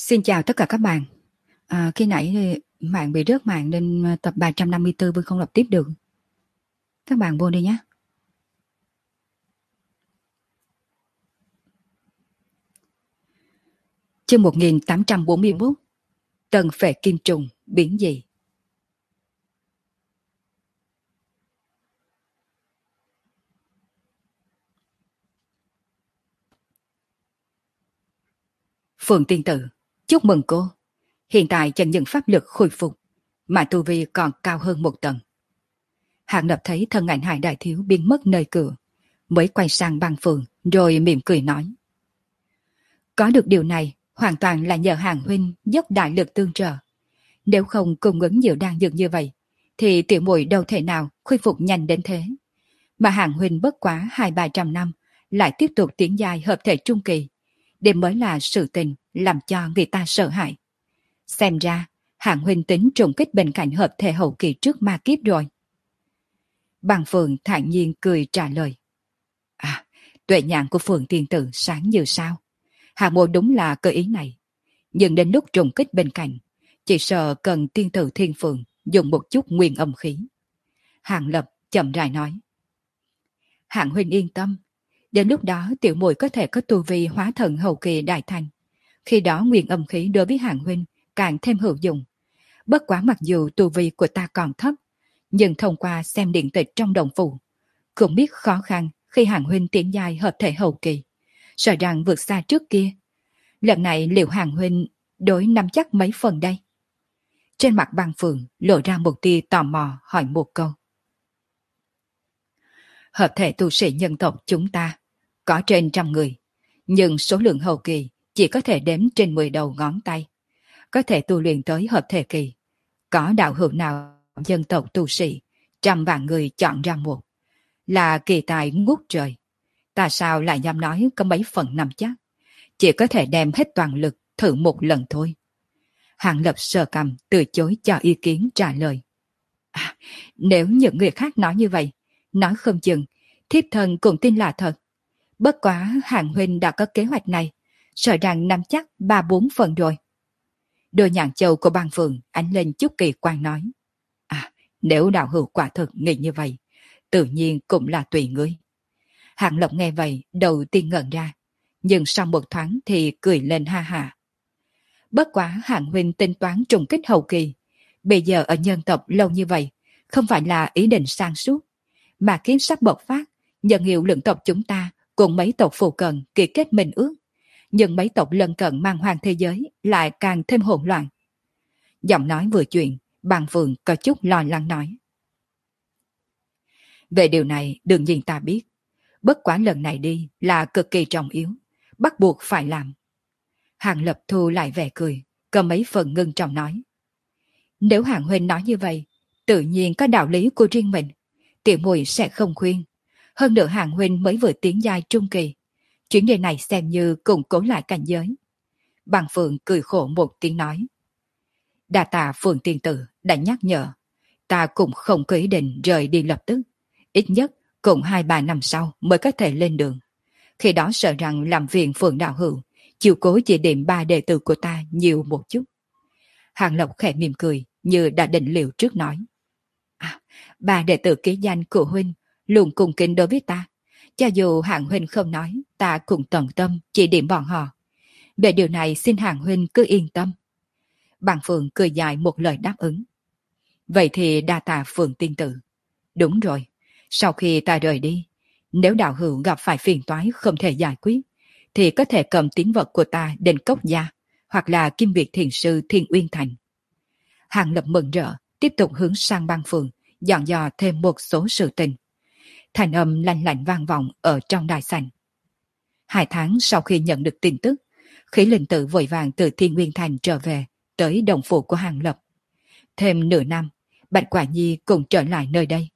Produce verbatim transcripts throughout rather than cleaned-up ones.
Xin chào tất cả các bạn. À, khi nãy thì mạng bị rớt mạng nên tập ba trăm năm mươi tư Vương không đọc tiếp được. Các bạn vô đi nhé. Chương một nghìn tám trăm bốn mươi mốt. Tần phệ kim trùng biến dị. Phượng tiên tử, chúc mừng cô. Hiện tại chẳng những pháp lực khôi phục mà tu vi còn cao hơn một tầng. Hạng Lập thấy thân ảnh Hải Đại Thiếu biến mất nơi cửa, mới quay sang Băng Phượng rồi mỉm cười nói: có được điều này hoàn toàn là nhờ Hàng huynh dốc đại lực tương trợ. Nếu không cung ứng nhiều đan dược như vậy thì tiểu muội đâu thể nào khôi phục nhanh đến thế. Mà Hàng huynh bất quá hai ba trăm năm lại tiếp tục tiến giai hợp thể trung kỳ, đây mới là sự tình làm cho người ta sợ hãi. Xem ra Hàng huynh tính trùng kích bên cạnh hợp thể hậu kỳ trước ma kiếp rồi. Bằng Phượng thản nhiên cười trả lời: À, tuệ nhãn của Phượng tiên tử sáng như sao. Hạ mộ đúng là cơ ý này, nhưng đến lúc trùng kích bên cạnh chỉ sợ cần tiên tử thiên phượng dùng một chút nguyên âm khí. Hàng Lập chậm rãi nói: Hạng huynh yên tâm, đến lúc đó tiểu muội có thể có tu vi hóa thần hậu kỳ đại thành. Khi đó nguyên âm khí đối với Hạng huynh càng thêm hữu dụng. Bất quá mặc dù tu vi của ta còn thấp, nhưng thông qua xem điện tịch trong đồng phủ, cũng biết khó khăn khi Hạng huynh tiến giai hợp thể hậu kỳ, sợ rằng vượt xa trước kia. Lần này liệu Hàng huynh đối nắm chắc mấy phần đây? Trên mặt Băng Phượng lộ ra một tia tò mò hỏi một câu. Hợp thể tu sĩ nhân tộc chúng ta có trên trăm người, nhưng số lượng hậu kỳ chỉ có thể đếm trên mười đầu ngón tay. Có thể tu luyện tới hợp thể kỳ, có đạo hữu nào dân tộc tu sĩ trăm vạn người chọn ra một, là kỳ tài ngút trời. Ta sao lại dám nói có mấy phần nắm chắc, chỉ có thể đem hết toàn lực thử một lần thôi. Hạng Lập sờ cằm từ chối cho ý kiến trả lời. À, nếu những người khác nói như vậy, nói không chừng thiếp thân cũng tin là thật. Bất quá Hạng huynh đã có kế hoạch này, sợ rằng nắm chắc ba bốn phần rồi. Đôi nhãn châu của Băng Phượng ánh lên chút kỳ quan nói: À, nếu đạo hữu quả thực nghĩ như vậy, tự nhiên cũng là tùy ngươi. Hạng Lộc nghe vậy đầu tiên ngẩn ra, nhưng sau một thoáng thì cười lên ha ha. Bất quá Hạng huynh tính toán trùng kích hậu kỳ, bây giờ ở nhân tộc lâu như vậy, không phải là ý định sang suốt, mà kiến sắp bộc phát, nhân hiệu lượng tộc chúng ta cùng mấy tộc phụ cận ký kết minh ước, nhưng mấy tộc lân cận mang hoàng thế giới lại càng thêm hỗn loạn. Giọng nói vừa chuyện, Băng Phượng có chút lo lắng nói: Về điều này đương nhiên ta biết, bất quá lần này đi là cực kỳ trọng yếu, bắt buộc phải làm. Hàng Lập thu lại vẻ cười, có mấy phần ngưng trọng nói: Nếu Hạng huynh nói như vậy, tự nhiên có đạo lý của riêng mình, tiểu muội sẽ không khuyên. Hơn nữa Hạng huynh mới vừa tiến giai trung kỳ, chuyến đi này xem như củng cố lại cảnh giới. Bằng Phượng cười khổ một tiếng nói: Đa tạ Phượng tiên tử đã nhắc nhở, ta cũng không có ý định rời đi lập tức, ít nhất cũng hai ba năm sau mới có thể lên đường. Khi đó sợ rằng làm viện Phượng đạo hữu chiều cố chỉ điểm ba đệ tử của ta nhiều một chút. Hàng Lộc khẽ mỉm cười như đã định liệu trước nói: À, ba đệ tử ký danh của huynh luôn cùng kính đối với ta, cho dù Hạng huynh không nói, ta cũng tận tâm chỉ điểm bọn họ. Về điều này xin Hạng huynh cứ yên tâm. Bằng Phượng cười dài một lời đáp ứng. Vậy thì đa tạ Phượng tiên tử. Đúng rồi, sau khi ta rời đi, nếu đạo hữu gặp phải phiền toái không thể giải quyết, thì có thể cầm tín vật của ta đến Cốc Gia, hoặc là Kim Việt Thiền Sư Thiên Uyên Thành. Hàng Lập mừng rỡ, tiếp tục hướng sang Băng Phượng, dặn dò thêm một số sự tình. Thành âm lanh lảnh vang vọng ở trong đại sảnh. Hai tháng sau khi nhận được tin tức, Khí Linh Tử vội vàng từ Thiên Uyên Thành trở về, tới đồng phủ của Hàng Lập. Thêm nửa năm, Bạch Quả Nhi cùng trở lại nơi đây.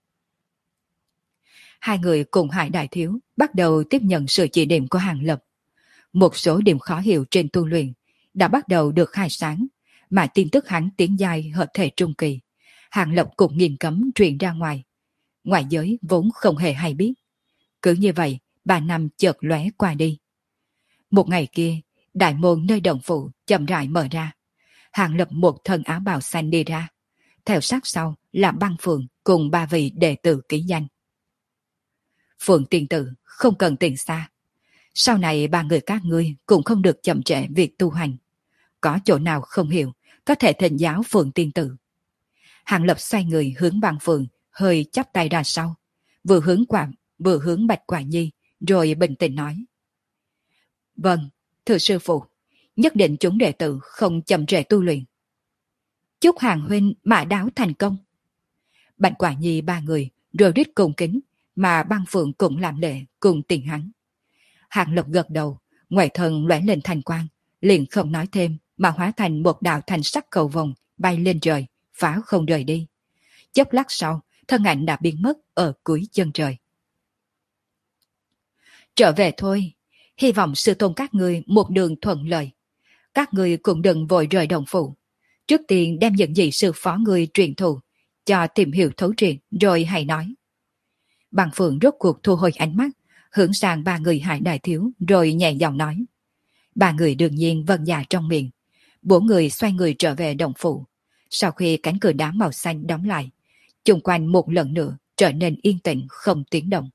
Hai người cùng Hải Đại Thiếu bắt đầu tiếp nhận sự chỉ điểm của Hàng Lập. Một số điểm khó hiểu trên tu luyện đã bắt đầu được khai sáng, mà tin tức hắn tiến giai hợp thể trung kỳ, Hàng Lập cũng nghiêm cấm truyền ra ngoài. Ngoại giới vốn không hề hay biết. Cứ như vậy, ba năm chợt lóe qua đi. Một ngày kia, Đại môn nơi đồng phụ chậm rãi mở ra. Hàng Lập một thân áo bào xanh đi ra. Theo sát sau là Băng Phượng cùng ba vị đệ tử ký danh. Phượng tiên tử không cần tiền xa. Sau này ba người các ngươi cũng không được chậm trễ việc tu hành. Có chỗ nào không hiểu, có thể thỉnh giáo Phượng tiên tử. Hàng Lập xoay người hướng Băng Phượng, hơi chắp tay ra sau, vừa hướng Quảng, vừa hướng Bạch Quả Nhi, rồi bình tĩnh nói: Vâng, thưa sư phụ, nhất định chúng đệ tử không chậm trễ tu luyện. Chúc Hàng huynh mã đáo thành công. Bạch Quả Nhi ba người rồi rít cùng kính, mà Băng Phượng cũng làm lệ cùng tiền hắn. Hàng Lập gật đầu, ngoài thân lóe lên thành quang, liền không nói thêm mà hóa thành một đạo thành sắc cầu vồng bay lên trời, phá không rời đi. Chốc lát sau, thân ảnh đã biến mất ở cuối chân trời. Trở về thôi, hy vọng sư tôn các ngươi một đường thuận lợi. Các ngươi cũng đừng vội rời đồng phủ. Trước tiên đem những gì sư phó ngươi truyền thụ, cho tìm hiểu thấu triệt rồi hãy nói. Bằng Phượng rốt cuộc thu hồi ánh mắt, hướng sang ba người Hải Đại Thiếu rồi nhẹ giọng nói. Ba người đương nhiên vâng dạ trong miệng. Bốn người xoay người trở về đồng phủ. Sau khi cánh cửa đá màu xanh đóng lại, chung quanh một lần nữa trở nên yên tĩnh không tiếng động.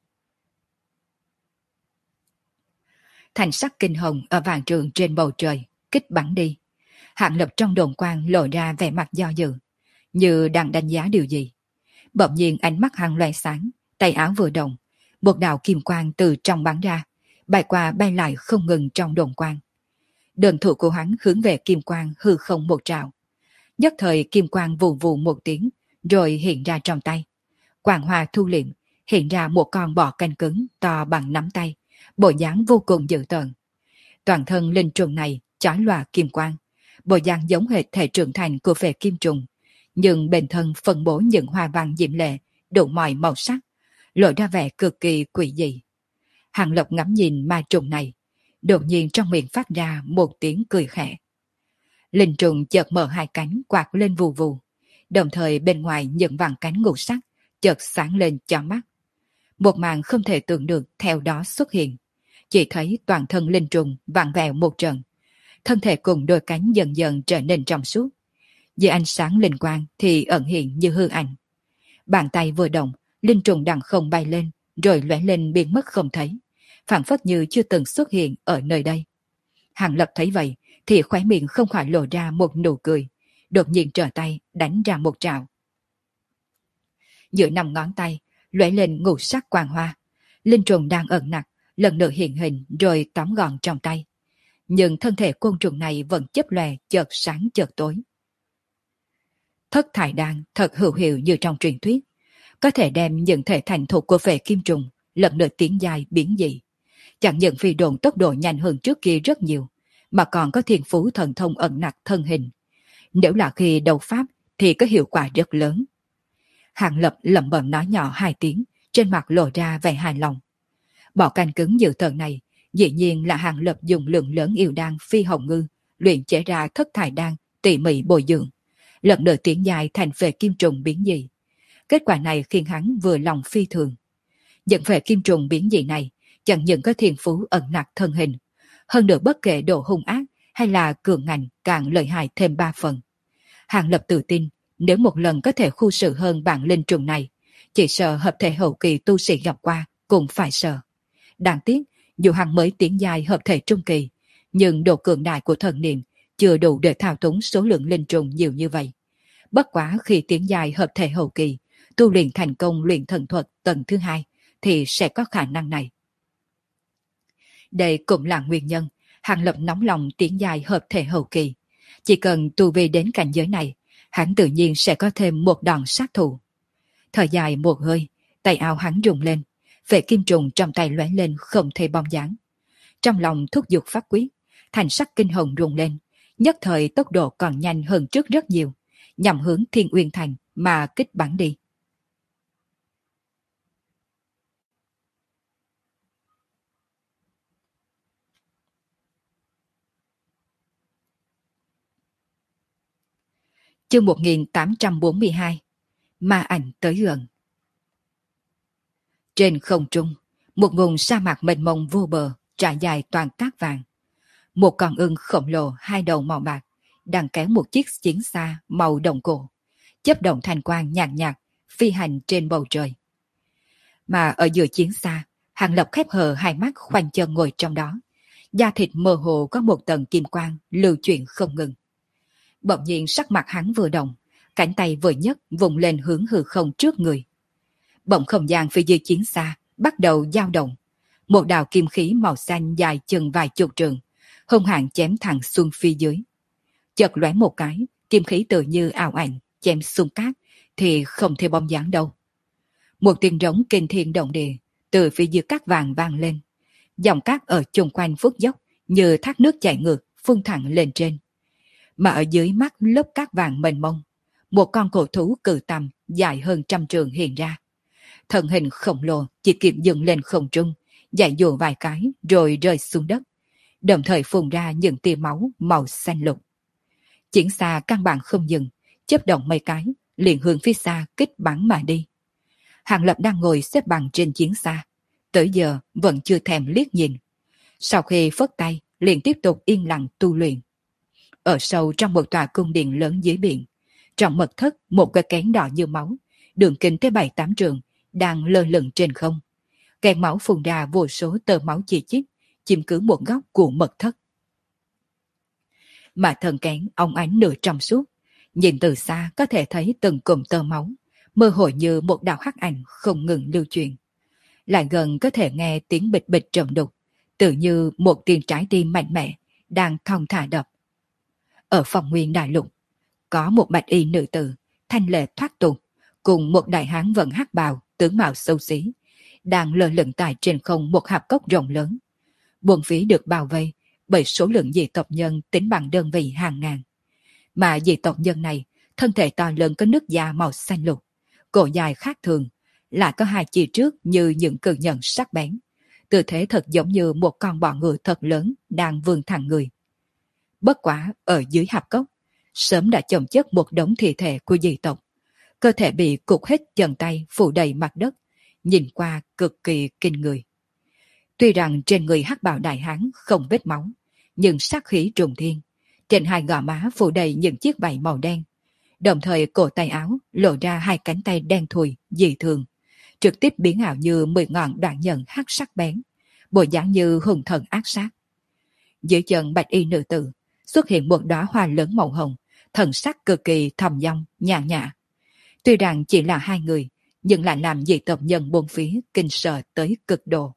Thành sắc kinh hồng ở vàng trường trên bầu trời kích bắn đi. Hạng Lập trong đồn quang lộ ra vẻ mặt do dự, như đang đánh giá điều gì. Bỗng nhiên ánh mắt hắn loe sáng, tay áo vừa động, một đạo kim quang từ trong bắn ra, bay qua bay lại không ngừng trong đồn quang. Đơn thủ của hắn hướng về kim quang hư không một trào. Nhất thời kim quang vù vù một tiếng, rồi hiện ra trong tay. Quang hoa thu liệm, hiện ra một con bọ canh cứng to bằng nắm tay, bộ dáng vô cùng dữ tợn. Toàn thân linh trùng này chói lòa kim quang, bộ dáng giống hệt thể trưởng thành của về kim trùng, nhưng bên thân phân bố những hoa văn diễm lệ, đủ mọi màu sắc, lộ ra vẻ cực kỳ quỷ dị. Hàng Lập ngắm nhìn ma trùng này, đột nhiên trong miệng phát ra một tiếng cười khẽ. Linh trùng chợt mở hai cánh quạt lên vù vù, đồng thời bên ngoài những vàng cánh ngũ sắc chợt sáng lên chói mắt. Một màn không thể tưởng được theo đó xuất hiện, chỉ thấy toàn thân linh trùng vặn vẹo một trận, thân thể cùng đôi cánh dần dần trở nên trong suốt. Dưới ánh sáng linh quang thì ẩn hiện như hư ảnh. Bàn tay vừa động, linh trùng đằng không bay lên, rồi lóe lên biến mất không thấy, phảng phất như chưa từng xuất hiện ở nơi đây. Hàng Lập thấy vậy thì khóe miệng không khỏi lộ ra một nụ cười, đột nhiên trở tay đánh ra một trảo. Giữa năm ngón tay lóe lên ngũ sắc quang hoa, linh trùng đang ẩn nặc lần nữa hiện hình rồi tóm gọn trong tay. Nhưng thân thể côn trùng này vẫn chớp lòe chợt sáng chợt tối. Thất thải đan thật hữu hiệu như trong truyền thuyết, có thể đem những thể thành thục của về kim trùng lần lượt tiến dài biến dị. Chẳng những phi độn tốc độ nhanh hơn trước kia rất nhiều, mà còn có thiên phú thần thông ẩn nặc thân hình. Nếu là khi đấu pháp thì có hiệu quả rất lớn. Hàng Lập lẩm bẩm nói nhỏ hai tiếng, trên mặt lộ ra vẻ hài lòng. Bỏ canh cứng dự tợn này, dĩ nhiên là Hàng Lập dùng lượng lớn yêu đan phi hồng ngư luyện chế ra thất thải đan tỉ mỉ bồi dưỡng, lần nữa tiến dài thành về kim trùng biến dị. Kết quả này khiến hắn vừa lòng phi thường. Dẫn về kim trùng biến dị này chẳng những có thiên phú ẩn nặc thân hình, hơn nữa bất kể độ hung ác hay là cường ngạnh càng lợi hại thêm ba phần. Hàng Lập tự tin nếu một lần có thể khu sự hơn bản linh trùng này, chỉ sợ hợp thể hậu kỳ tu sĩ gặp qua cũng phải sợ. Đáng tiếc dù hắn mới tiến dài hợp thể trung kỳ, nhưng độ cường đại của thần niệm chưa đủ để thao túng số lượng linh trùng nhiều như vậy. Bất quá khi tiến dài hợp thể hậu kỳ, tu luyện thành công luyện thần thuật tầng thứ hai thì sẽ có khả năng này. Đây cũng là nguyên nhân Hàng Lập nóng lòng tiến dài hợp thể hậu kỳ. Chỉ cần tu vi đến cảnh giới này, hắn tự nhiên sẽ có thêm một đòn sát thủ. Thời dài một hơi, tay áo hắn rung lên, vệ kim trùng trong tay lóe lên không thể bóng dáng. Trong lòng thúc giục pháp quyết, thành sắc kinh hồng rung lên, nhất thời tốc độ còn nhanh hơn trước rất nhiều, nhằm hướng Thiên Uyên Thành mà kích bắn đi. Chương một nghìn tám trăm bốn mươi hai. Ma ảnh tới gần. Trên không trung, một vùng sa mạc mênh mông vô bờ trải dài toàn cát vàng. Một con ưng khổng lồ hai đầu màu bạc đang kéo một chiếc chiến xa màu đồng cổ, chớp động thành quang nhạt nhạt phi hành trên bầu trời. Mà ở giữa chiến xa, Hàng Lập khép hờ hai mắt khoanh chân ngồi trong đó, da thịt mơ hồ có một tầng kim quang lưu chuyển không ngừng. Bỗng nhiên sắc mặt hắn vừa động, cánh tay vừa nhấc vùng lên hướng hư không trước người. Bỗng không gian phía dưới chiến xa bắt đầu dao động, một đạo kim khí màu xanh dài chừng vài chục trường, hung hãn chém thẳng xuống phía dưới. Chợt lóe một cái, kim khí tự như ảo ảnh chém xuống cát thì không thể bóng dáng đâu. Một tiếng rống kinh thiên động địa từ phía dưới cát vàng vang lên, dòng cát ở chung quanh phút dốc như thác nước chảy ngược phun thẳng lên trên. Mà ở dưới mắt lớp cát vàng mênh mông, một con cổ thú cự tầm dài hơn trăm trường hiện ra. Thân hình khổng lồ chỉ kịp dừng lên không trung, dạy dụ vài cái rồi rơi xuống đất, đồng thời phun ra những tia máu màu xanh lục. Chiến xa căn bản không dừng, chớp động mấy cái, liền hướng phía xa kích bắn mà đi. Hàng Lập đang ngồi xếp bằng trên chiến xa, tới giờ vẫn chưa thèm liếc nhìn. Sau khi phất tay, liền tiếp tục yên lặng tu luyện. Ở sâu trong một tòa cung điện lớn dưới biển, trong mật thất một cái kén đỏ như máu, đường kính tới bảy tám trường, đang lơ lửng trên không. Kén máu phun ra vô số tơ máu chi chít, chiếm cứ một góc của mật thất. Mà thân kén óng ánh nửa trong suốt, nhìn từ xa có thể thấy từng cụm tơ máu, mơ hồ như một đạo hắc ảnh không ngừng lưu truyền. Lại gần có thể nghe tiếng bịch bịch trầm đục, tự như một tiếng trái tim mạnh mẽ đang thong thả đập. Ở phòng nguyên đại lục, có một bạch y nữ tử, thanh lệ thoát tục, cùng một đại hán vận hắc bào, tướng mạo xấu xí, đang lơ lửng tại trên không một hạp cốc rộng lớn. Buồng phía được bao vây bởi số lượng dị tộc nhân tính bằng đơn vị hàng ngàn. Mà dị tộc nhân này, thân thể to lớn có nước da màu xanh lục, cổ dài khác thường, lại có hai chi trước như những cự nhận sắc bén. Tư thế thật giống như một con bọ ngựa thật lớn đang vươn thẳng người. Bất quả ở dưới hạp cốc, sớm đã chồng chất một đống thi thể của dị tộc. Cơ thể bị cục hết chân tay phủ đầy mặt đất, nhìn qua cực kỳ kinh người. Tuy rằng trên người hắc bào đại hán không vết máu, nhưng sát khí trùng thiên. Trên hai gò má phủ đầy những chiếc vảy màu đen. Đồng thời cổ tay áo lộ ra hai cánh tay đen thùi, dị thường, trực tiếp biến ảo như mười ngọn đoạn nhận hắc sắc bén, bộ dáng như hùng thần ác sát. Dưới chân bạch y nữ tử xuất hiện một đóa hoa lớn màu hồng, thần sắc cực kỳ thầm dong, nhàn nhã. Tuy rằng chỉ là hai người, nhưng lại làm dị tộc nhân bốn phía kinh sợ tới cực độ.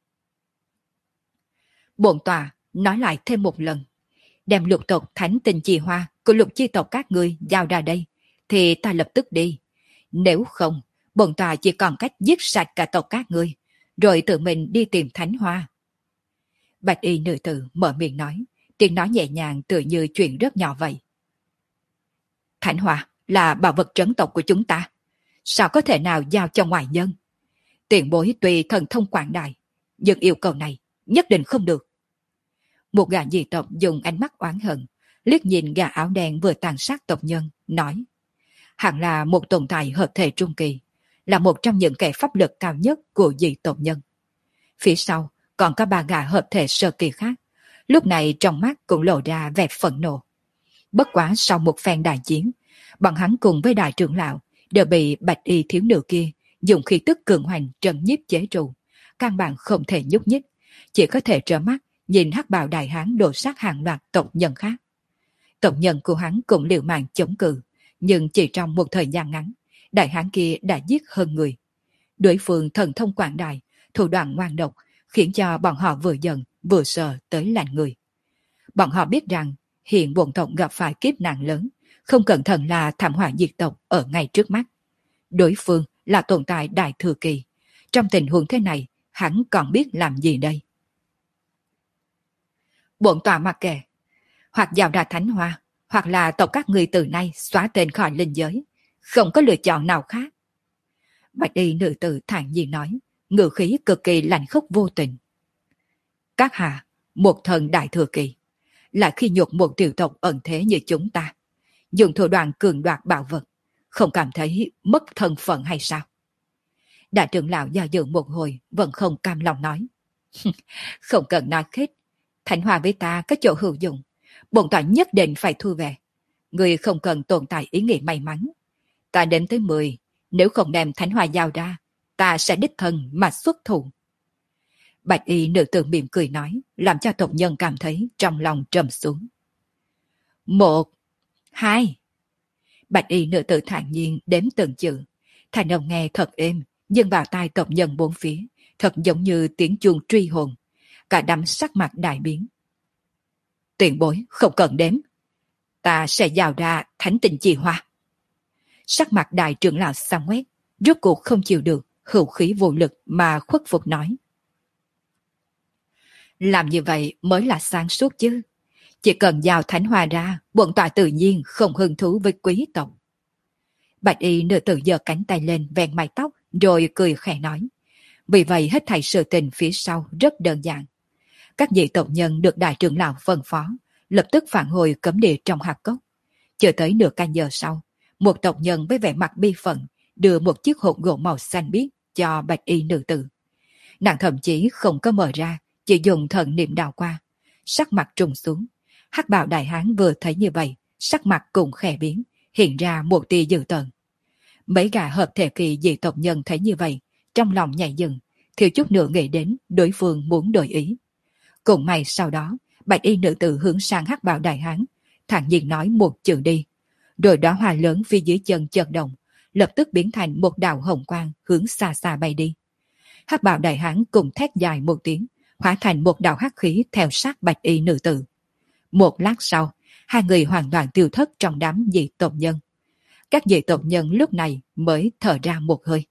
Bổn tòa nói lại thêm một lần, đem lục tộc thánh tinh chi hoa của lục chi tộc các ngươi giao ra đây, thì ta lập tức đi. Nếu không, bổn tòa chỉ còn cách giết sạch cả tộc các ngươi, rồi tự mình đi tìm thánh hoa. Bạch y nữ tử mở miệng nói, tiếng nói nhẹ nhàng tựa như chuyện rất nhỏ vậy. Thánh hoa là bảo vật trấn tộc của chúng ta, sao có thể nào giao cho ngoại nhân? Tiền bối tùy thần thông quảng đại, nhưng yêu cầu này nhất định không được. Một gã dị tộc dùng ánh mắt oán hận, liếc nhìn gã áo đen vừa tàn sát tộc nhân, nói. Hẳn là một tồn tại hợp thể trung kỳ, là một trong những kẻ pháp lực cao nhất của dị tộc nhân. Phía sau còn có ba gã hợp thể sơ kỳ khác, lúc này trong mắt cũng lộ ra vẻ phẫn nộ. Bất quá sau một phen đại chiến, bọn hắn cùng với đại trưởng lão đều bị bạch y thiếu nữ kia dùng khí tức cường hoành trấn nhiếp chế trụ, căn bản không thể nhúc nhích, chỉ có thể trơ mắt nhìn hắc bào đại hán đổ sát hàng loạt tộc nhân khác. Tộc nhân của hắn cũng liều mạng chống cự, nhưng chỉ trong một thời gian ngắn, đại hán kia đã giết hơn người. Đối phương thần thông quảng đại, thủ đoạn ngoan độc, khiến cho bọn họ vừa giận vừa sợ tới lạnh người. Bọn họ biết rằng hiện bổn tộc gặp phải kiếp nạn lớn, không cẩn thận là thảm họa diệt tộc ở ngay trước mắt. Đối phương là tồn tại đại thừa kỳ. Trong tình huống thế này, hắn còn biết làm gì đây? Bổn tòa mặc kệ, hoặc giao ra thánh hoa, hoặc là tộc các người từ nay xóa tên khỏi linh giới, không có lựa chọn nào khác. Bạch y nữ tử thản nhiên nói, ngữ khí cực kỳ lạnh khốc vô tình. Các hạ, một thần đại thừa kỳ, lại khi nhục một tiểu tộc ẩn thế như chúng ta, dùng thủ đoạn cường đoạt bảo vật, không cảm thấy mất thân phận hay sao? Đại trưởng lão do dự một hồi vẫn không cam lòng nói. Không cần nói hết, Thánh Hoa với ta có chỗ hữu dụng, bổn tọa nhất định phải thu về. Người không cần tồn tại ý nghĩ may mắn. Ta đếm tới mười, nếu không đem Thánh Hoa giao ra, ta sẽ đích thân mà xuất thủ. Bạch y nữ tử mỉm cười nói, làm cho tộc nhân cảm thấy trong lòng trầm xuống. Một, hai. Bạch y nữ tử thản nhiên đếm từng chữ. Thành âm nghe thật êm, nhưng vào tai tộc nhân bốn phía, thật giống như tiếng chuông truy hồn. Cả đám sắc mặt đại biến. Tiền bối không cần đếm. Ta sẽ giao ra thánh tình chi hoa. Sắc mặt đại trưởng lão xám quét, rốt cuộc không chịu được, hữu khí vô lực mà khuất phục nói. Làm như vậy mới là sáng suốt chứ. Chỉ cần giao thánh hoa ra, bổn tọa tự nhiên không hứng thú với quý tộc. Bạch y nữ tử giơ cánh tay lên ven mái tóc, rồi cười khẽ nói. Vì vậy hết thảy sự tình phía sau rất đơn giản. Các vị tộc nhân được đại trưởng lão phân phó, lập tức phản hồi cấm địa trong hạt cốc. Chờ tới nửa canh giờ sau, một tộc nhân với vẻ mặt bi phận đưa một chiếc hộp gỗ màu xanh biếc cho bạch y nữ tử. Nàng thậm chí không có mở ra, chỉ dùng thần niệm đào qua. Sắc mặt trùng xuống. Hắc bào đại hán vừa thấy như vậy, sắc mặt cũng khẽ biến, hiện ra một tia dữ tợn. Mấy gã hợp thể kỳ dị tộc nhân thấy như vậy, trong lòng nhảy dựng, thiếu chút nữa nghĩ đến đối phương muốn đổi ý. Cùng may sau đó, bạch y nữ tử hướng sang hắc bào đại hán, thản nhiên nói một chữ đi. Rồi đóa hoa lớn phía dưới chân chợt động, lập tức biến thành một đạo hồng quang hướng xa xa bay đi. Hắc bào đại hán cùng thét dài một tiếng, hóa thành một đạo hắc khí theo sát bạch y nữ tử. Một lát sau, hai người hoàn toàn tiêu thất trong đám dị tộc nhân. Các dị tộc nhân lúc này mới thở ra một hơi.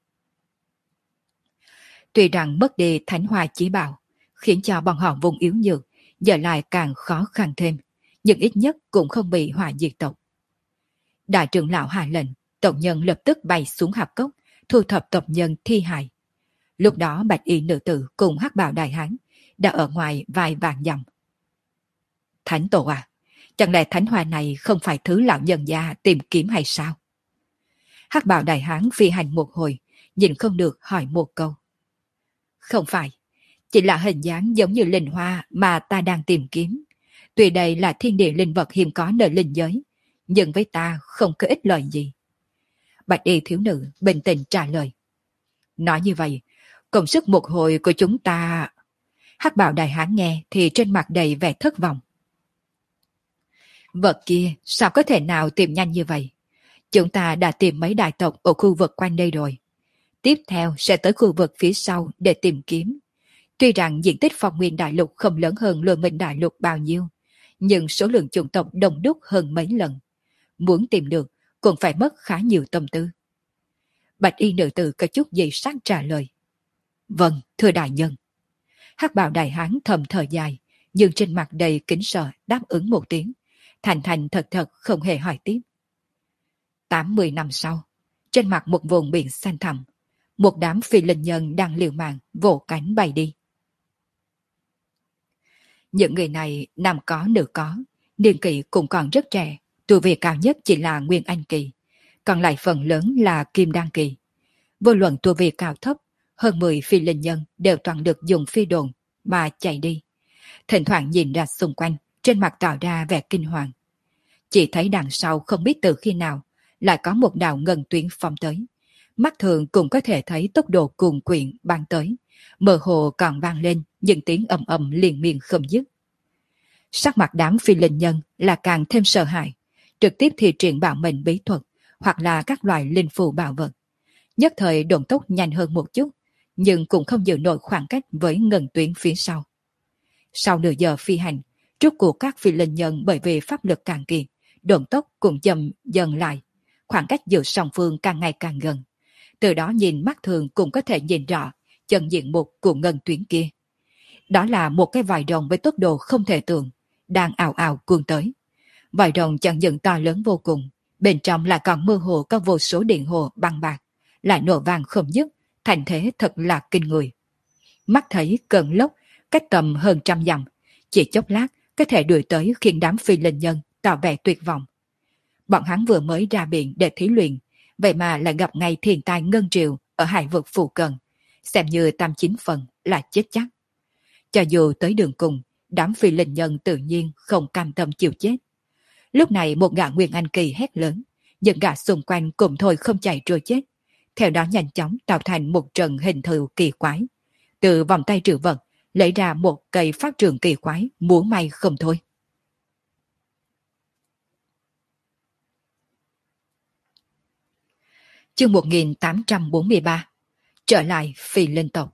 Tuy rằng mất đi thánh hoa chí bảo, khiến cho bọn họ vùng yếu nhược, giờ lại càng khó khăn thêm, nhưng ít nhất cũng không bị hỏa diệt tộc. Đại trưởng lão hạ lệnh, tộc nhân lập tức bay xuống hạp cốc, thu thập tộc nhân thi hài. Lúc đó bạch y nữ tử cùng hắc bào đại hán đã ở ngoài vài vạn dặm. Thánh tổ à, chẳng lẽ thánh hoa này không phải thứ lão nhân gia tìm kiếm hay sao? Hắc bào đại hán phi hành một hồi, nhìn không được hỏi một câu. Không phải, chỉ là hình dáng giống như linh hoa mà ta đang tìm kiếm. Tuy đây là thiên địa linh vật hiếm có nơi linh giới, nhưng với ta không có ích lợi gì. Bạch y thiếu nữ bình tĩnh trả lời. Nói như vậy, công sức một hồi của chúng ta... Hắc bào đại hán nghe thì trên mặt đầy vẻ thất vọng. Vật kia sao có thể nào tìm nhanh như vậy? Chúng ta đã tìm mấy đại tộc ở khu vực quanh đây rồi. Tiếp theo sẽ tới khu vực phía sau để tìm kiếm. Tuy rằng diện tích phong nguyên đại lục không lớn hơn lôi minh đại lục bao nhiêu, nhưng số lượng chủng tộc đông đúc hơn mấy lần. Muốn tìm được cũng phải mất khá nhiều tâm tư. Bạch y nữ tử có chút dị sắc trả lời. Vâng, thưa đại nhân. Hắc bào đại hán thầm thở dài, nhưng trên mặt đầy kính sợ đáp ứng một tiếng. Thành thành thật thật không hề hỏi tiếp. Tám mươi năm sau, trên mặt một vùng biển xanh thẳm, một đám phi linh nhân đang liều mạng vỗ cánh bay đi. Những người này nam có nữ có, niên kỷ cũng còn rất trẻ, tu vi cao nhất chỉ là Nguyên Anh kỳ, còn lại phần lớn là Kim Đan kỳ. Vô luận tu vi cao thấp, hơn mười phi linh nhân đều toàn được dùng phi đồn mà chạy đi. Thỉnh thoảng nhìn ra xung quanh, trên mặt tỏ ra vẻ kinh hoàng. Chỉ thấy đằng sau không biết từ khi nào lại có một đạo ngân tuyến phong tới. Mắt thường cũng có thể thấy tốc độ cuồn quyện băng tới, mơ hồ còn vang lên những tiếng ầm ầm liên miên không dứt. Sắc mặt đám phi linh nhân là càng thêm sợ hãi, trực tiếp thi triển bảo mệnh bí thuật hoặc là các loại linh phù bảo vật. Nhất thời độn tốc nhanh hơn một chút, nhưng cũng không giữ nổi khoảng cách với ngân tuyến phía sau. Sau nửa giờ phi hành, rốt cuộc các phi linh nhân bởi vì pháp lực càng kiệt, độn tốc cũng dần dần lại, khoảng cách giữa song phương càng ngày càng gần. Từ đó nhìn mắt thường cũng có thể nhìn rõ chân diện mục của ngân tuyến kia. Đó là một cái vòi rồng với tốc độ không thể tưởng, đang ảo ảo cuồng tới. Vòi rồng chẳng những to lớn vô cùng, bên trong lại còn mơ hồ có vô số điện hồ băng bạc, lại nổ vàng không dứt, thành thế thật là kinh người. Mắt thấy cơn lốc cách tầm hơn trăm dặm, chỉ chốc lát có thể đuổi tới khiến đám phi linh nhân tỏ vẻ tuyệt vọng. Bọn hắn vừa mới ra biển để thí luyện, vậy mà lại gặp ngay thiên tai ngân triều ở hải vực phụ cận, xem như tam chín phần là chết chắc. Cho dù tới đường cùng, đám phi linh nhân tự nhiên không cam tâm chịu chết. Lúc này một gã Nguyên Anh Kỳ hét lớn, những gã xung quanh cũng thôi không chạy trôi chết. Theo đó nhanh chóng tạo thành một trận hình thù kỳ quái. Từ vòng tay trữ vật, lấy ra một cây pháp trường kỳ quái, múa may không thôi. Chương một nghìn tám trăm bốn mươi ba. Trở lại phi linh tộc.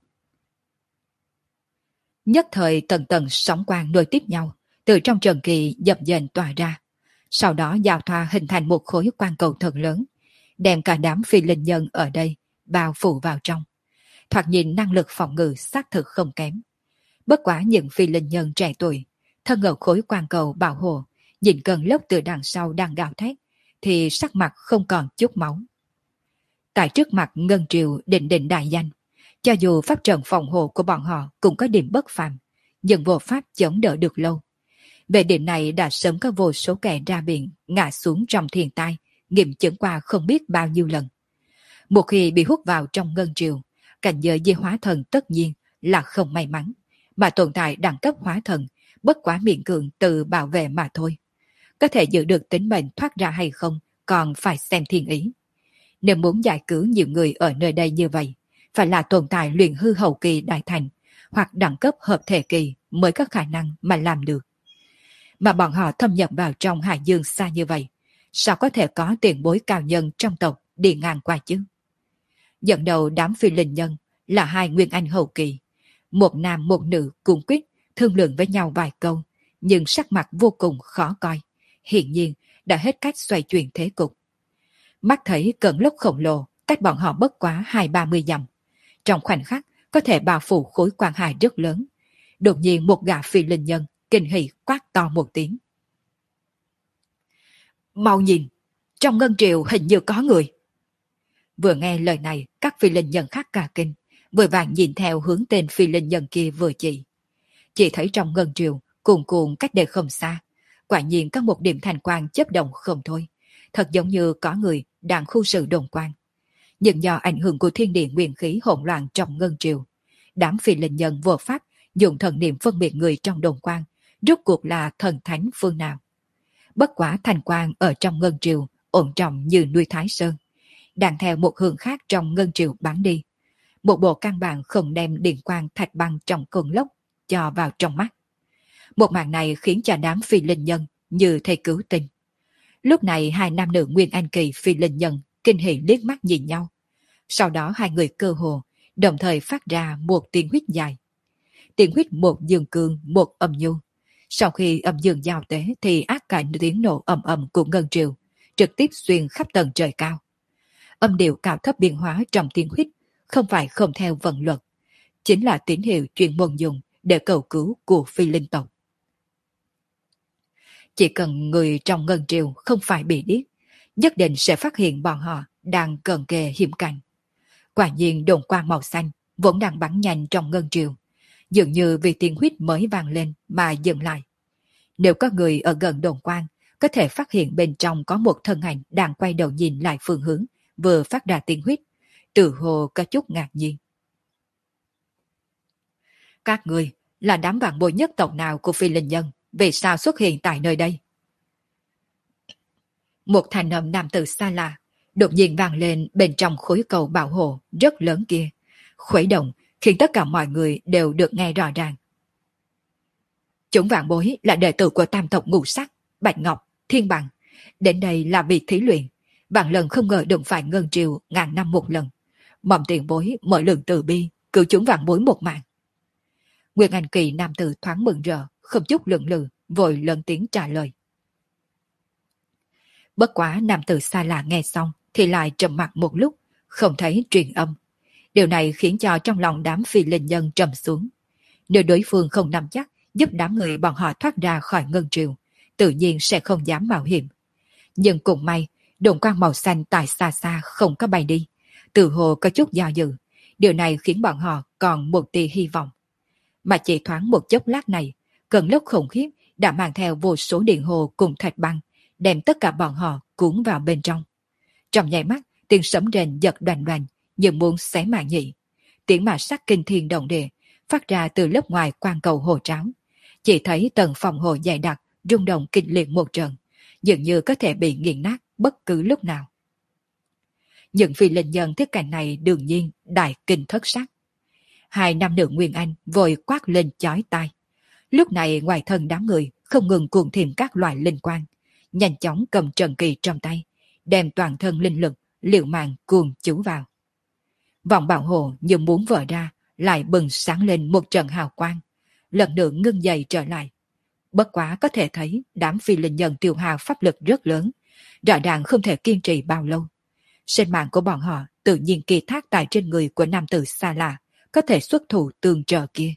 Nhất thời tầng tầng sóng quang nối tiếp nhau, từ trong trận kỳ dập dềnh tỏa ra. Sau đó giao thoa hình thành một khối quang cầu thật lớn, đem cả đám phi linh nhân ở đây bao phủ vào trong. Thoạt nhìn năng lực phòng ngự xác thực không kém. Bất quá những phi linh nhân trẻ tuổi, thân ở khối quang cầu bảo hộ, nhìn cơn lốc từ đằng sau đang gào thét, thì sắc mặt không còn chút máu. Tại trước mặt Ngân Triều định định đại danh, cho dù pháp trận phòng hộ của bọn họ cũng có điểm bất phàm, nhưng vô pháp chống đỡ được lâu. Về điểm này đã sớm có vô số kẻ ra biển ngã xuống trong thiên tai, nghiệm chứng qua không biết bao nhiêu lần. Một khi bị hút vào trong Ngân Triều, cảnh giới di hóa thần tất nhiên là không may mắn, mà tồn tại đẳng cấp hóa thần, bất quá miễn cường từ bảo vệ mà thôi. Có thể giữ được tính mệnh thoát ra hay không còn phải xem thiên ý. Nếu muốn giải cứu nhiều người ở nơi đây như vậy, phải là tồn tại luyện hư hậu kỳ đại thành, hoặc đẳng cấp hợp thể kỳ mới có khả năng mà làm được. Mà bọn họ thâm nhập vào trong hải dương xa như vậy, sao có thể có tiền bối cao nhân trong tộc đi ngang qua chứ? Dẫn đầu đám phi linh nhân là hai nguyên anh hậu kỳ, một nam một nữ cùng quyết thương lượng với nhau vài câu, nhưng sắc mặt vô cùng khó coi, hiển nhiên đã hết cách xoay chuyển thế cục. Mắt thấy cơn lốc khổng lồ cách bọn họ bất quá hai ba mươi dặm, trong khoảnh khắc có thể bao phủ khối quang hải rất lớn. Đột nhiên một gã phi linh nhân kinh hỉ quát to một tiếng: "Mau nhìn, trong Ngân Triều hình như có người!" Vừa nghe lời này, các phi linh nhân khác cả kinh, vội vàng nhìn theo hướng tên phi linh nhân kia vừa chỉ. Chỉ thấy trong Ngân Triều cuồn cuộn cách đây không xa, quả nhiên có một điểm thành quang chớp động không thôi, thật giống như có người đang khu sự đồn quang. Nhưng do ảnh hưởng của thiên địa nguyên khí hỗn loạn trong Ngân Triều, đám phi linh nhân vô pháp dùng thần niệm phân biệt người trong đồn quang, rốt cuộc là thần thánh phương nào. Bất quả thành quang ở trong Ngân Triều ổn trọng như núi Thái Sơn, đang theo một hướng khác trong Ngân Triều bắn đi. Một bộ căn bản không đem điện quang thạch băng trong cơn lốc cho vào trong mắt. Một màn này khiến cho đám phi linh nhân như thầy cứu tinh. Lúc này hai nam nữ Nguyên Anh Kỳ phi linh nhân kinh hỉ liếc mắt nhìn nhau. Sau đó hai người cơ hồ đồng thời phát ra một tiếng huýt dài. Tiếng huýt một dương cương, một âm nhu. Sau khi âm dương giao tế thì ác cảnh tiếng nổ ầm ầm của Ngân Triều trực tiếp xuyên khắp tầng trời cao. Âm điệu cao thấp biến hóa trong tiếng huýt không phải không theo vận luật, chính là tín hiệu chuyên môn dùng để cầu cứu của phi linh tộc. Chỉ cần người trong Ngân Triều không phải bị điếc, nhất định sẽ phát hiện bọn họ đang cận kề hiểm cảnh. Quả nhiên đồn quang màu xanh vẫn đang bắn nhanh trong Ngân Triều, dường như vì tiếng huýt mới vang lên mà dừng lại. Nếu có người ở gần đồn quang, có thể phát hiện bên trong có một thân ảnh đang quay đầu nhìn lại phương hướng vừa phát ra tiếng huýt, tự hồ có chút ngạc nhiên. "Các người là đám vạn bối nhất tộc nào của phi linh nhân, vì sao xuất hiện tại nơi đây?" Một thanh âm nam tử xa lạ đột nhiên vang lên bên trong khối cầu bảo hộ rất lớn kia, khuấy động khiến tất cả mọi người đều được nghe rõ ràng. "Chúng vạn bối là đệ tử của tam tộc Ngũ Sắc, Bạch Ngọc, Thiên Bằng, đến đây là vì thí luyện, vạn lần không ngờ đụng phải Ngân Triều ngàn năm một lần. Mong tiền bối mở lượng từ bi, cứu chúng vạn bối một mạng." Nguyên Anh Kỳ nam tử thoáng mừng rỡ, không chút lưỡng lự, vội lớn tiếng trả lời. Bất quá nam tử xa lạ nghe xong thì lại trầm mặc một lúc, không thấy truyền âm. Điều này khiến cho trong lòng đám phi linh nhân trầm xuống. Nếu đối phương không nắm chắc giúp đám người bọn họ thoát ra khỏi Ngân Triều, tự nhiên sẽ không dám mạo hiểm. Nhưng cũng may, đồn quang màu xanh tại xa xa không có bay đi, tự hồ có chút do dự. Điều này khiến bọn họ còn một tia hy vọng. Mà chỉ thoáng một chốc lát này, cơn lốc khủng khiếp đã mang theo vô số điện hồ cùng thạch băng, đem tất cả bọn họ cuốn vào bên trong. Trong nháy mắt, tiếng sấm rền giật đoành đoành, như muốn xé màng nhị. Tiếng mà sắc kinh thiên động địa phát ra từ lớp ngoài quang cầu hồ tráo. Chỉ thấy tầng phòng hộ dày đặc, rung động kịch liệt một trận, dường như có thể bị nghiền nát bất cứ lúc nào. Những vị linh nhân thấy cảnh này đương nhiên đại kinh thất sắc. Hai nam nữ Nguyên Anh vội quát lên chói tai. Lúc này ngoài thân đám người không ngừng cuồng thêm các loại linh quang, nhanh chóng cầm trần kỳ trong tay, đem toàn thân linh lực liều mạng cuồng chú vào. Vòng bảo hộ như muốn vỡ ra, lại bừng sáng lên một trận hào quang, lần nữa ngưng dậy trở lại. Bất quá có thể thấy đám phi linh nhân tiêu hao pháp lực rất lớn, rõ ràng không thể kiên trì bao lâu. Sinh mạng của bọn họ tự nhiên kỳ thác tại trên người của nam tử xa lạ, có thể xuất thủ tương trợ kia.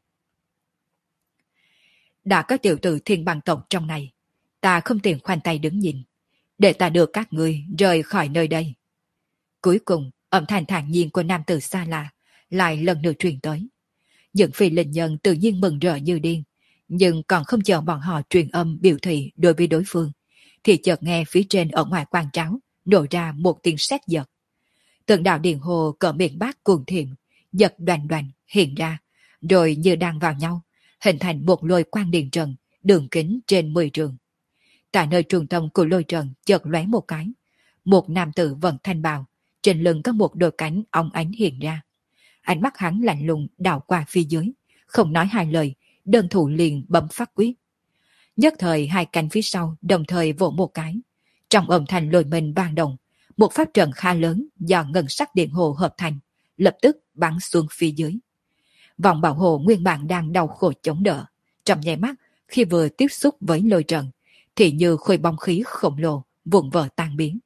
Đã có tiểu tử thiên bằng tộc trong này, ta không tiện khoanh tay đứng nhìn, để ta đưa các ngươi rời khỏi nơi đây. Cuối cùng, âm thanh thản nhiên của nam tử xa lạ lại lần nữa truyền tới. Những phi linh nhân tự nhiên mừng rỡ như điên, nhưng còn không chờ bọn họ truyền âm biểu thị đối với đối phương, thì chợt nghe phía trên ở ngoài quan tráo nổ ra một tiếng sét giật. Từng đạo điện hồ cỡ miệng bát cuồng thiểm, giật đoàn đoàn hiện ra, rồi như đang vào nhau, hình thành một lôi quang điện trần, đường kính trên mười trường. Tại nơi trung tâm của lôi trần chợt lóe một cái, một nam tử vận thanh bào, trên lưng có một đôi cánh óng ánh hiện ra. Ánh mắt hắn lạnh lùng đảo qua phía dưới, không nói hai lời, đơn thủ liền bấm phát quyết. Nhất thời hai cánh phía sau đồng thời vỗ một cái, trong âm thanh lôi mình vang động, một pháp trận khá lớn do ngân sắc điện hồ hợp thành, lập tức bắn xuống phía dưới. Vòng bảo hộ nguyên bản đang đau khổ chống đỡ, trong nháy mắt khi vừa tiếp xúc với lôi trận, thì như khối bóng khí khổng lồ vụn vỡ tan biến.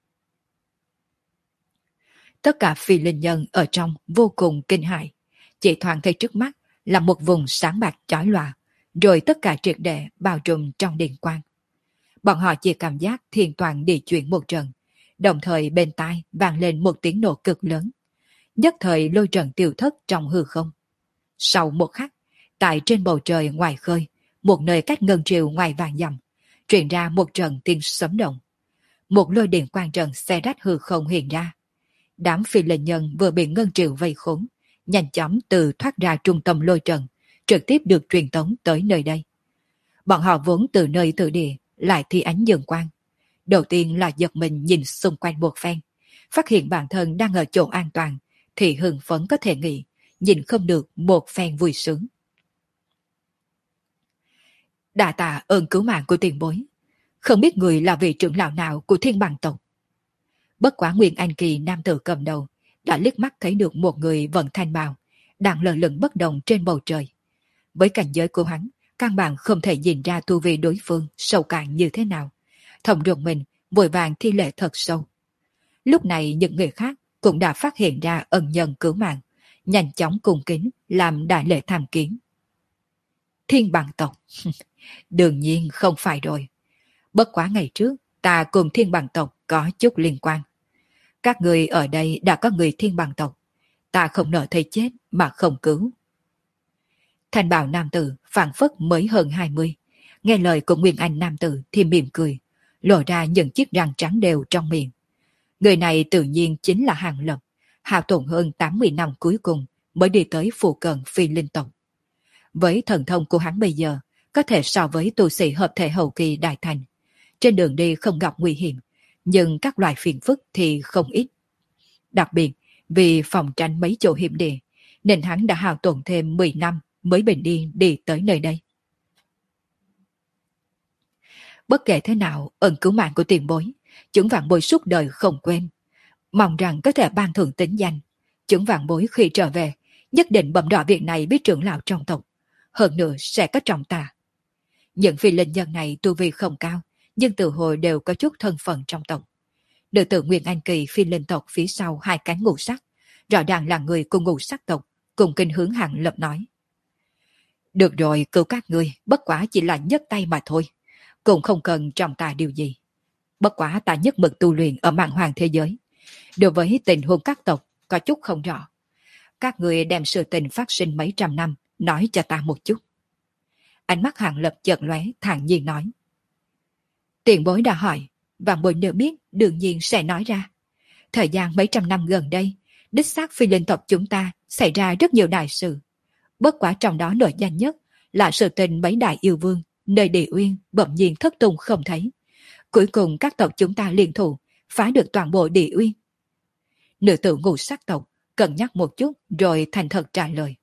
Tất cả phi linh nhân ở trong vô cùng kinh hãi, chỉ thoáng thấy trước mắt là một vùng sáng bạc chói lòa, rồi tất cả triệt để bao trùm trong điện quang. Bọn họ chỉ cảm giác thiên toàn địa chuyển một trận, đồng thời bên tai vang lên một tiếng nổ cực lớn. Nhất thời lôi trận tiêu thất trong hư không. Sau một khắc, tại trên bầu trời ngoài khơi, một nơi cách ngân triều ngoài vàng dặm, truyền ra một trận tiếng sấm động. Một lôi điện quang trận xe rách hư không hiện ra. Đám phi linh nhân vừa bị ngân triều vây khốn, nhanh chóng từ thoát ra trung tâm lôi trận, trực tiếp được truyền tống tới nơi đây. Bọn họ vốn từ nơi tự địa lại thi ánh dương quang. Đầu tiên là giật mình nhìn xung quanh một phen, phát hiện bản thân đang ở chỗ an toàn, thì hưng phấn có thể nghĩ, nhìn không được một phen vui sướng. Đà tạ ơn cứu mạng của tiền bối, không biết người là vị trưởng lão nào của Thiên Bằng tộc. Bất quá Nguyên Anh kỳ nam tử cầm đầu đã liếc mắt thấy được một người vận thanh bào đang lờ lửng bất động trên bầu trời. Với cảnh giới của hắn, căn bản không thể nhìn ra tu vi đối phương sâu cạn như thế nào. Thẩm rùng mình vội vàng thi lễ thật sâu. Lúc này những người khác cũng đã phát hiện ra ân nhân cứu mạng, nhanh chóng cung kính làm đại lễ tham kiến. Thiên Bằng tộc? Đương nhiên không phải rồi. Bất quá ngày trước ta cùng Thiên Bằng tộc có chút liên quan. Các người ở đây đã có người Thiên Bằng tộc, ta không nỡ thấy chết mà không cứu. Thanh bào nam tử phảng phất mới hơn hai mươi, nghe lời của Nguyên Anh nam tử thì mỉm cười, lộ ra những chiếc răng trắng đều trong miệng. Người này tự nhiên chính là Hàng Lập, hao tổn hơn tám mươi năm cuối cùng mới đi tới phù cận phi linh tộc. Với thần thông của hắn bây giờ, có thể so với tu sĩ hợp thể hậu kỳ đại thành. Trên đường đi không gặp nguy hiểm, nhưng các loại phiền phức thì không ít. Đặc biệt, vì phòng tránh mấy chỗ hiểm địa, nên hắn đã hao tổn thêm mười năm mới bình yên đi tới nơi đây. Bất kể thế nào, ơn cứu mạng của tiền bối, chúng vạn bối suốt đời không quên. Mong rằng có thể ban thưởng tính danh. Chúng vạn bối khi trở về, nhất định bẩm rõ việc này với trưởng lão trong tộc. Hơn nữa sẽ có trọng tà. Những phi linh nhân này tu vi không cao, nhưng từ hồi đều có chút thân phận trong tộc. Đệ tử Nguyên Anh kỳ phi linh tộc phía sau hai cánh ngũ sắc, rõ ràng là người của ngũ sắc tộc, cùng kinh hướng Hàng Lập nói. Được rồi, cứu các ngươi, bất quá chỉ là nhấc tay mà thôi, cũng không cần trọng tài điều gì. Bất quá ta nhất mực tu luyện ở mạng hoàng thế giới. Đối với tình huống các tộc, có chút không rõ. Các người đem sự tình phát sinh mấy trăm năm, nói cho ta một chút. Ánh mắt Hàng Lập chợt lóe, thản nhiên nói. Tiền bối đã hỏi, và bồi nếu biết đương nhiên sẽ nói ra. Thời gian mấy trăm năm gần đây, đích xác phi linh tộc chúng ta xảy ra rất nhiều đại sự. Bất quá trong đó nổi danh nhất là sự tình mấy đại yêu vương, nơi địa uyên bỗng nhiên thất tung không thấy. Cuối cùng các tộc chúng ta liên thủ, phá được toàn bộ địa uyên. Nữ tử ngũ sắc tộc cân nhắc một chút rồi thành thật trả lời.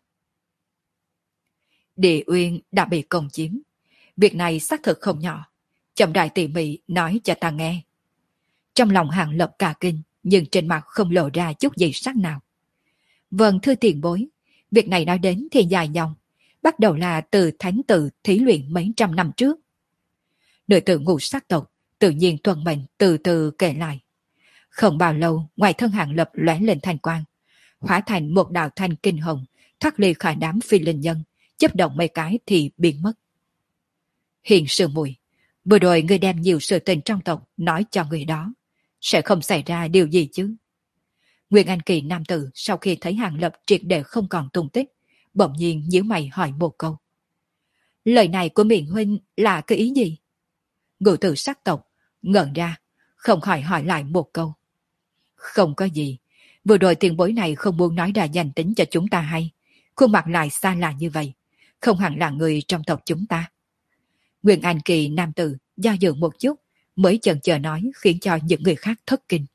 Địa uyên đã bị công chiếm. Việc này xác thực không nhỏ. Chậm rãi tỉ mỉ nói cho ta nghe. Trong lòng Hàng Lập cả kinh, nhưng trên mặt không lộ ra chút gì sắc nào. Vâng thưa tiền bối, việc này nói đến thì dài dòng. Bắt đầu là từ thánh tử thí luyện mấy trăm năm trước. Nữ tử ngũ sắc tộc tự nhiên tuân mệnh từ từ kể lại. Không bao lâu, ngoài thân Hàng Lập lóe lên thanh quang, hóa thành một đạo thanh kinh hồng, thoát ly khỏi đám phi linh nhân, chấp động mấy cái thì biến mất. Hiền sư muội, vừa rồi ngươi đem nhiều sự tình trong tộc nói cho người đó, sẽ không xảy ra điều gì chứ? Nguyên Anh Kỳ nam tử sau khi thấy Hàng Lập triệt để không còn tung tích, bỗng nhiên nhíu mày hỏi một câu. Lời này của Miện huynh là cái ý gì? Ngự tử sắc tộc ngẩn ra, không khỏi hỏi lại một câu. Không có gì, vừa rồi tiền bối này không muốn nói ra danh tính cho chúng ta hay, khuôn mặt lại xa lạ như vậy, không hẳn là người trong tộc chúng ta. Nguyên Anh Kỳ nam tử do dự một chút, mới chần chờ nói khiến cho những người khác thất kinh.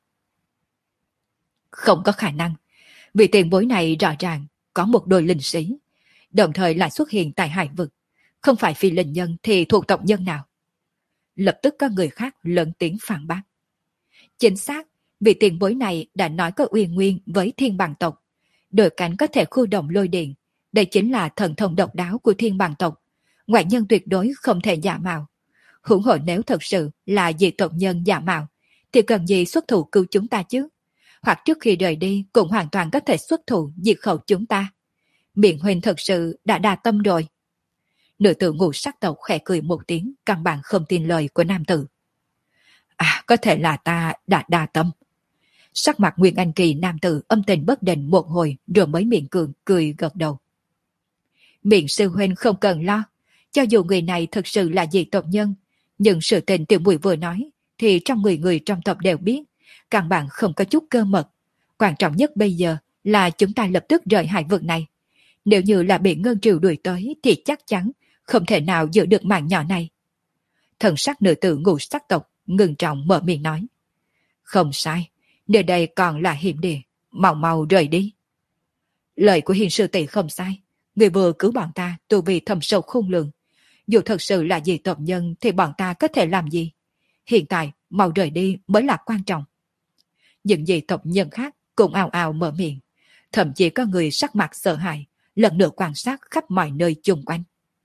Không có khả năng, vì tiền bối này rõ ràng có một đôi linh sĩ, đồng thời lại xuất hiện tại hải vực, không phải phi linh nhân thì thuộc tộc nhân nào? Lập tức có người khác lớn tiếng phản bác. Chính xác, vì tiền bối này đã nói có uyên nguyên với thiên bằng tộc, đôi cánh có thể khu động lôi điện, đây chính là thần thông độc đáo của thiên bằng tộc, ngoại nhân tuyệt đối không thể giả mạo. Hưởng hộ nếu thật sự là dị tộc nhân giả mạo, thì cần gì xuất thủ cứu chúng ta chứ? Hoặc trước khi rời đi cũng hoàn toàn có thể xuất thủ diệt khẩu chúng ta. Miện huynh thật sự đã đa tâm rồi. Nữ tử ngũ sắc tộc khẽ cười một tiếng, căn bản không tin lời của nam tử. À, có thể là ta đã đa tâm. Sắc mặt Nguyên Anh Kỳ nam tử âm tình bất định một hồi rồi mới miệng cường cười gật đầu. Miệng sư huynh không cần lo, cho dù người này thực sự là dị tộc nhân, nhưng sự tình tiểu muội vừa nói thì trong người người trong tộc đều biết, căn bản không có chút cơ mật. Quan trọng nhất bây giờ là chúng ta lập tức rời hải vực này. Nếu như là bị Ngân Triều đuổi tới thì chắc chắn không thể nào giữ được mạng nhỏ này. Thần sắc nữ tử ngũ sắc tộc ngừng trọng mở miệng nói. Không sai, nơi đây còn là hiểm địa, mau mau rời đi. Lời của hiền sư tỷ không sai, người vừa cứu bọn ta tu vi thâm sâu khôn lường. Dù thật sự là dị tộc nhân thì bọn ta có thể làm gì? Hiện tại mau rời đi mới là quan trọng. Những dị tộc nhân khác cũng ào ào mở miệng, thậm chí có người sắc mặt sợ hãi, lần nữa quan sát khắp mọi nơi chung quanh.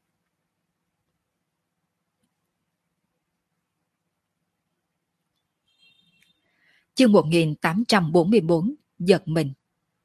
Chương một nghìn tám trăm bốn mươi bốn giật mình.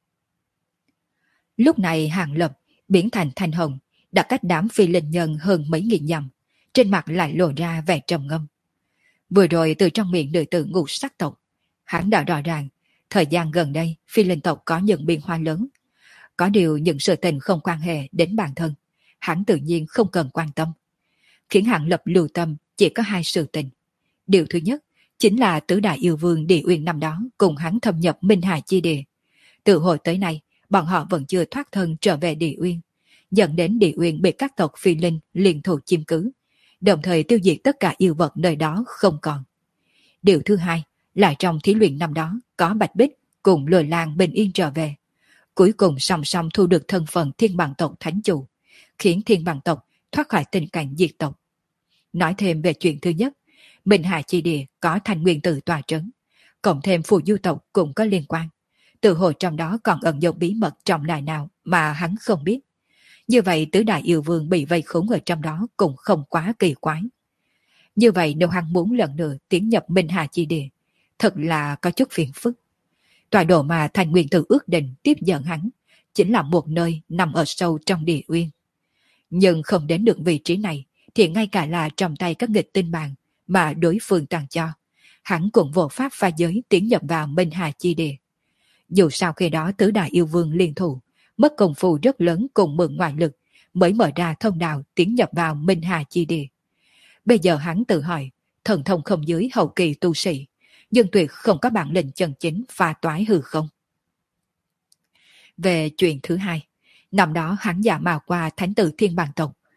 Lúc này Hàng Lập biến thành thanh hồng, đã cách đám phi linh nhân hơn mấy nghìn dặm, trên mặt lại lộ ra vẻ trầm ngâm. Vừa rồi từ trong miệng nữ tử ngũ sắc tộc, hắn đã rõ ràng, thời gian gần đây phi linh tộc có những biến hóa lớn. Có điều những sự tình không quan hệ đến bản thân, hắn tự nhiên không cần quan tâm. Khiến Hàng Lập lưu tâm chỉ có hai sự tình. Điều thứ nhất chính là tứ đại yêu vương địa uyên năm đó cùng hắn thâm nhập Minh Hà chi địa. Từ hồi tới nay, bọn họ vẫn chưa thoát thân trở về địa uyên, dẫn đến địa uyên bị các tộc phi linh liên thủ chiếm cứ, đồng thời tiêu diệt tất cả yêu vật nơi đó không còn. Điều thứ hai là trong thí luyện năm đó có Bạch Bích cùng Lôi Lang bình yên trở về, cuối cùng song song thu được thân phận thiên bằng tộc thánh chủ, khiến thiên bằng tộc thoát khỏi tình cảnh diệt tộc. Nói thêm về chuyện thứ nhất, Minh Hà chi địa có thành nguyên tử tòa trấn, cộng thêm phù du tộc cũng có liên quan. Từ hồi trong đó còn ẩn dấu bí mật trọng đại nào mà hắn không biết. Như vậy tứ đại yêu vương bị vây khốn ở trong đó cũng không quá kỳ quái. Như vậy nếu hắn muốn lần nữa tiến nhập Minh Hà chi địa, thật là có chút phiền phức. Tọa độ mà thành nguyên tử ước định tiếp dẫn hắn chính là một nơi nằm ở sâu trong địa uyên. Nhưng không đến được vị trí này thì ngay cả là trong tay các nghịch tinh bàn mà đối phương tặng cho, hắn cũng vô pháp pha giới tiến nhập vào Minh Hà chi địa. Dù sao khi đó tứ đại yêu vương liên thủ, mất công phu rất lớn cùng mượn ngoại lực mới mở ra thông đạo tiến nhập vào Minh Hà chi địa. Bây giờ hắn tự hỏi, thần thông không dưới hậu kỳ tu sĩ, nhưng tuyệt không có bản lĩnh chân chính pha toái hư không. Về chuyện thứ hai, năm đó hắn giả mạo qua thánh tử thiên bằng tộc,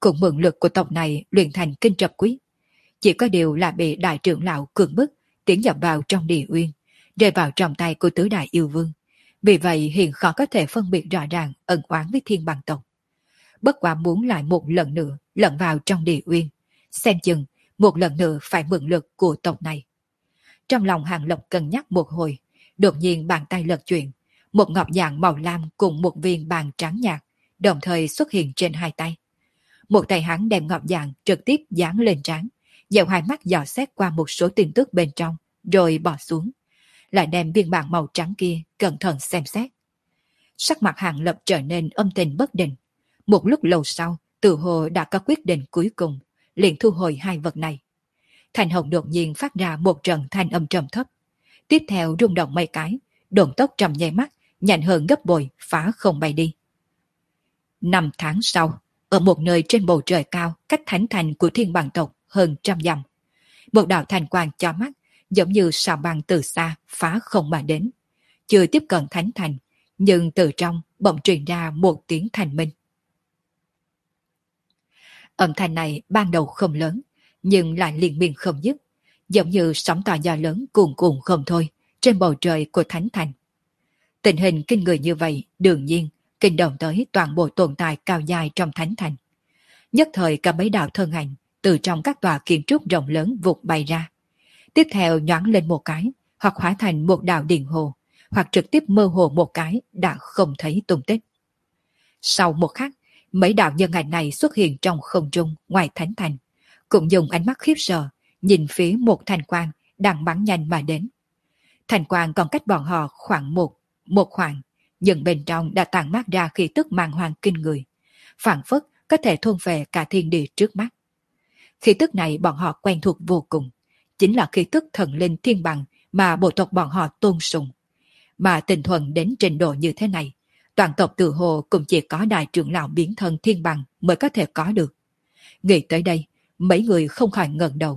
cũng mượn lực của tộc này luyện thành kinh trập quyết. Chỉ có điều là bị đại trưởng lão cưỡng bức tiến nhập vào trong địa uyên, rơi vào trong tay của tứ đại yêu vương. Vì vậy hiện khó có thể phân biệt rõ ràng ân oán với thiên bằng tộc. Bất quá muốn lại một lần nữa lẫn vào trong địa uyên, xem chừng một lần nữa phải mượn lực của tộc này. Trong lòng Hàng Lập cân nhắc một hồi, đột nhiên bàn tay lật chuyển, một ngọc dạng màu lam cùng một viên bàn trắng nhạt đồng thời xuất hiện trên hai tay. Một tay hắn đem ngọc dạng trực tiếp dán lên trán, dạo hai mắt dò xét qua một số tin tức bên trong, rồi bỏ xuống, lại đem viên bàn màu trắng kia cẩn thận xem xét. Sắc mặt Hàng Lập trở nên âm tình bất định. Một lúc lâu sau, tự hồ đã có quyết định cuối cùng, liền thu hồi hai vật này. Thành hồng đột nhiên phát ra một trận thanh âm trầm thấp. Tiếp theo rung động mấy cái, độn tốc trong nháy mắt, nhanh hơn gấp bội, phá không bay đi. Năm tháng sau, ở một nơi trên bầu trời cao cách thánh thành của thiên bằng tộc hơn trăm dặm, một đạo thành quang cho mắt, giống như sao băng từ xa phá không mà đến. Chưa tiếp cận thánh thành, nhưng từ trong bỗng truyền ra một tiếng thanh minh. Âm thanh này ban đầu không lớn, nhưng lại liên miên không dứt, giống như sóng to gió lớn cuồn cuộn không thôi trên bầu trời của thánh thành. Tình hình kinh người như vậy đương nhiên kinh động tới toàn bộ tồn tại cao dài trong thánh thành. Nhất thời cả mấy đạo thân ảnh từ trong các tòa kiến trúc rộng lớn vụt bay ra. Tiếp theo nhoáng lên một cái, hoặc hóa thành một đạo điện hồ, hoặc trực tiếp mơ hồ một cái đã không thấy tung tích. Sau một khắc, mấy đạo nhân ảnh này xuất hiện trong không trung ngoài thánh thành, cũng dùng ánh mắt khiếp sợ nhìn phía một thành quang đang bắn nhanh mà đến. Thành quang còn cách bọn họ khoảng một một khoảng, nhưng bên trong đã tản mát ra khí tức màng hoàng kinh người, phảng phất có thể thôn về cả thiên địa trước mắt. Khí tức này bọn họ quen thuộc vô cùng, chính là khí tức thần linh thiên bằng mà bộ tộc bọn họ tôn sùng. Mà tình thuần đến trình độ như thế này, toàn tộc tự hồ cũng chỉ có đại trưởng lão biến thân thiên bằng mới có thể có được. Nghĩ tới đây, mấy người không khỏi ngẩng đầu.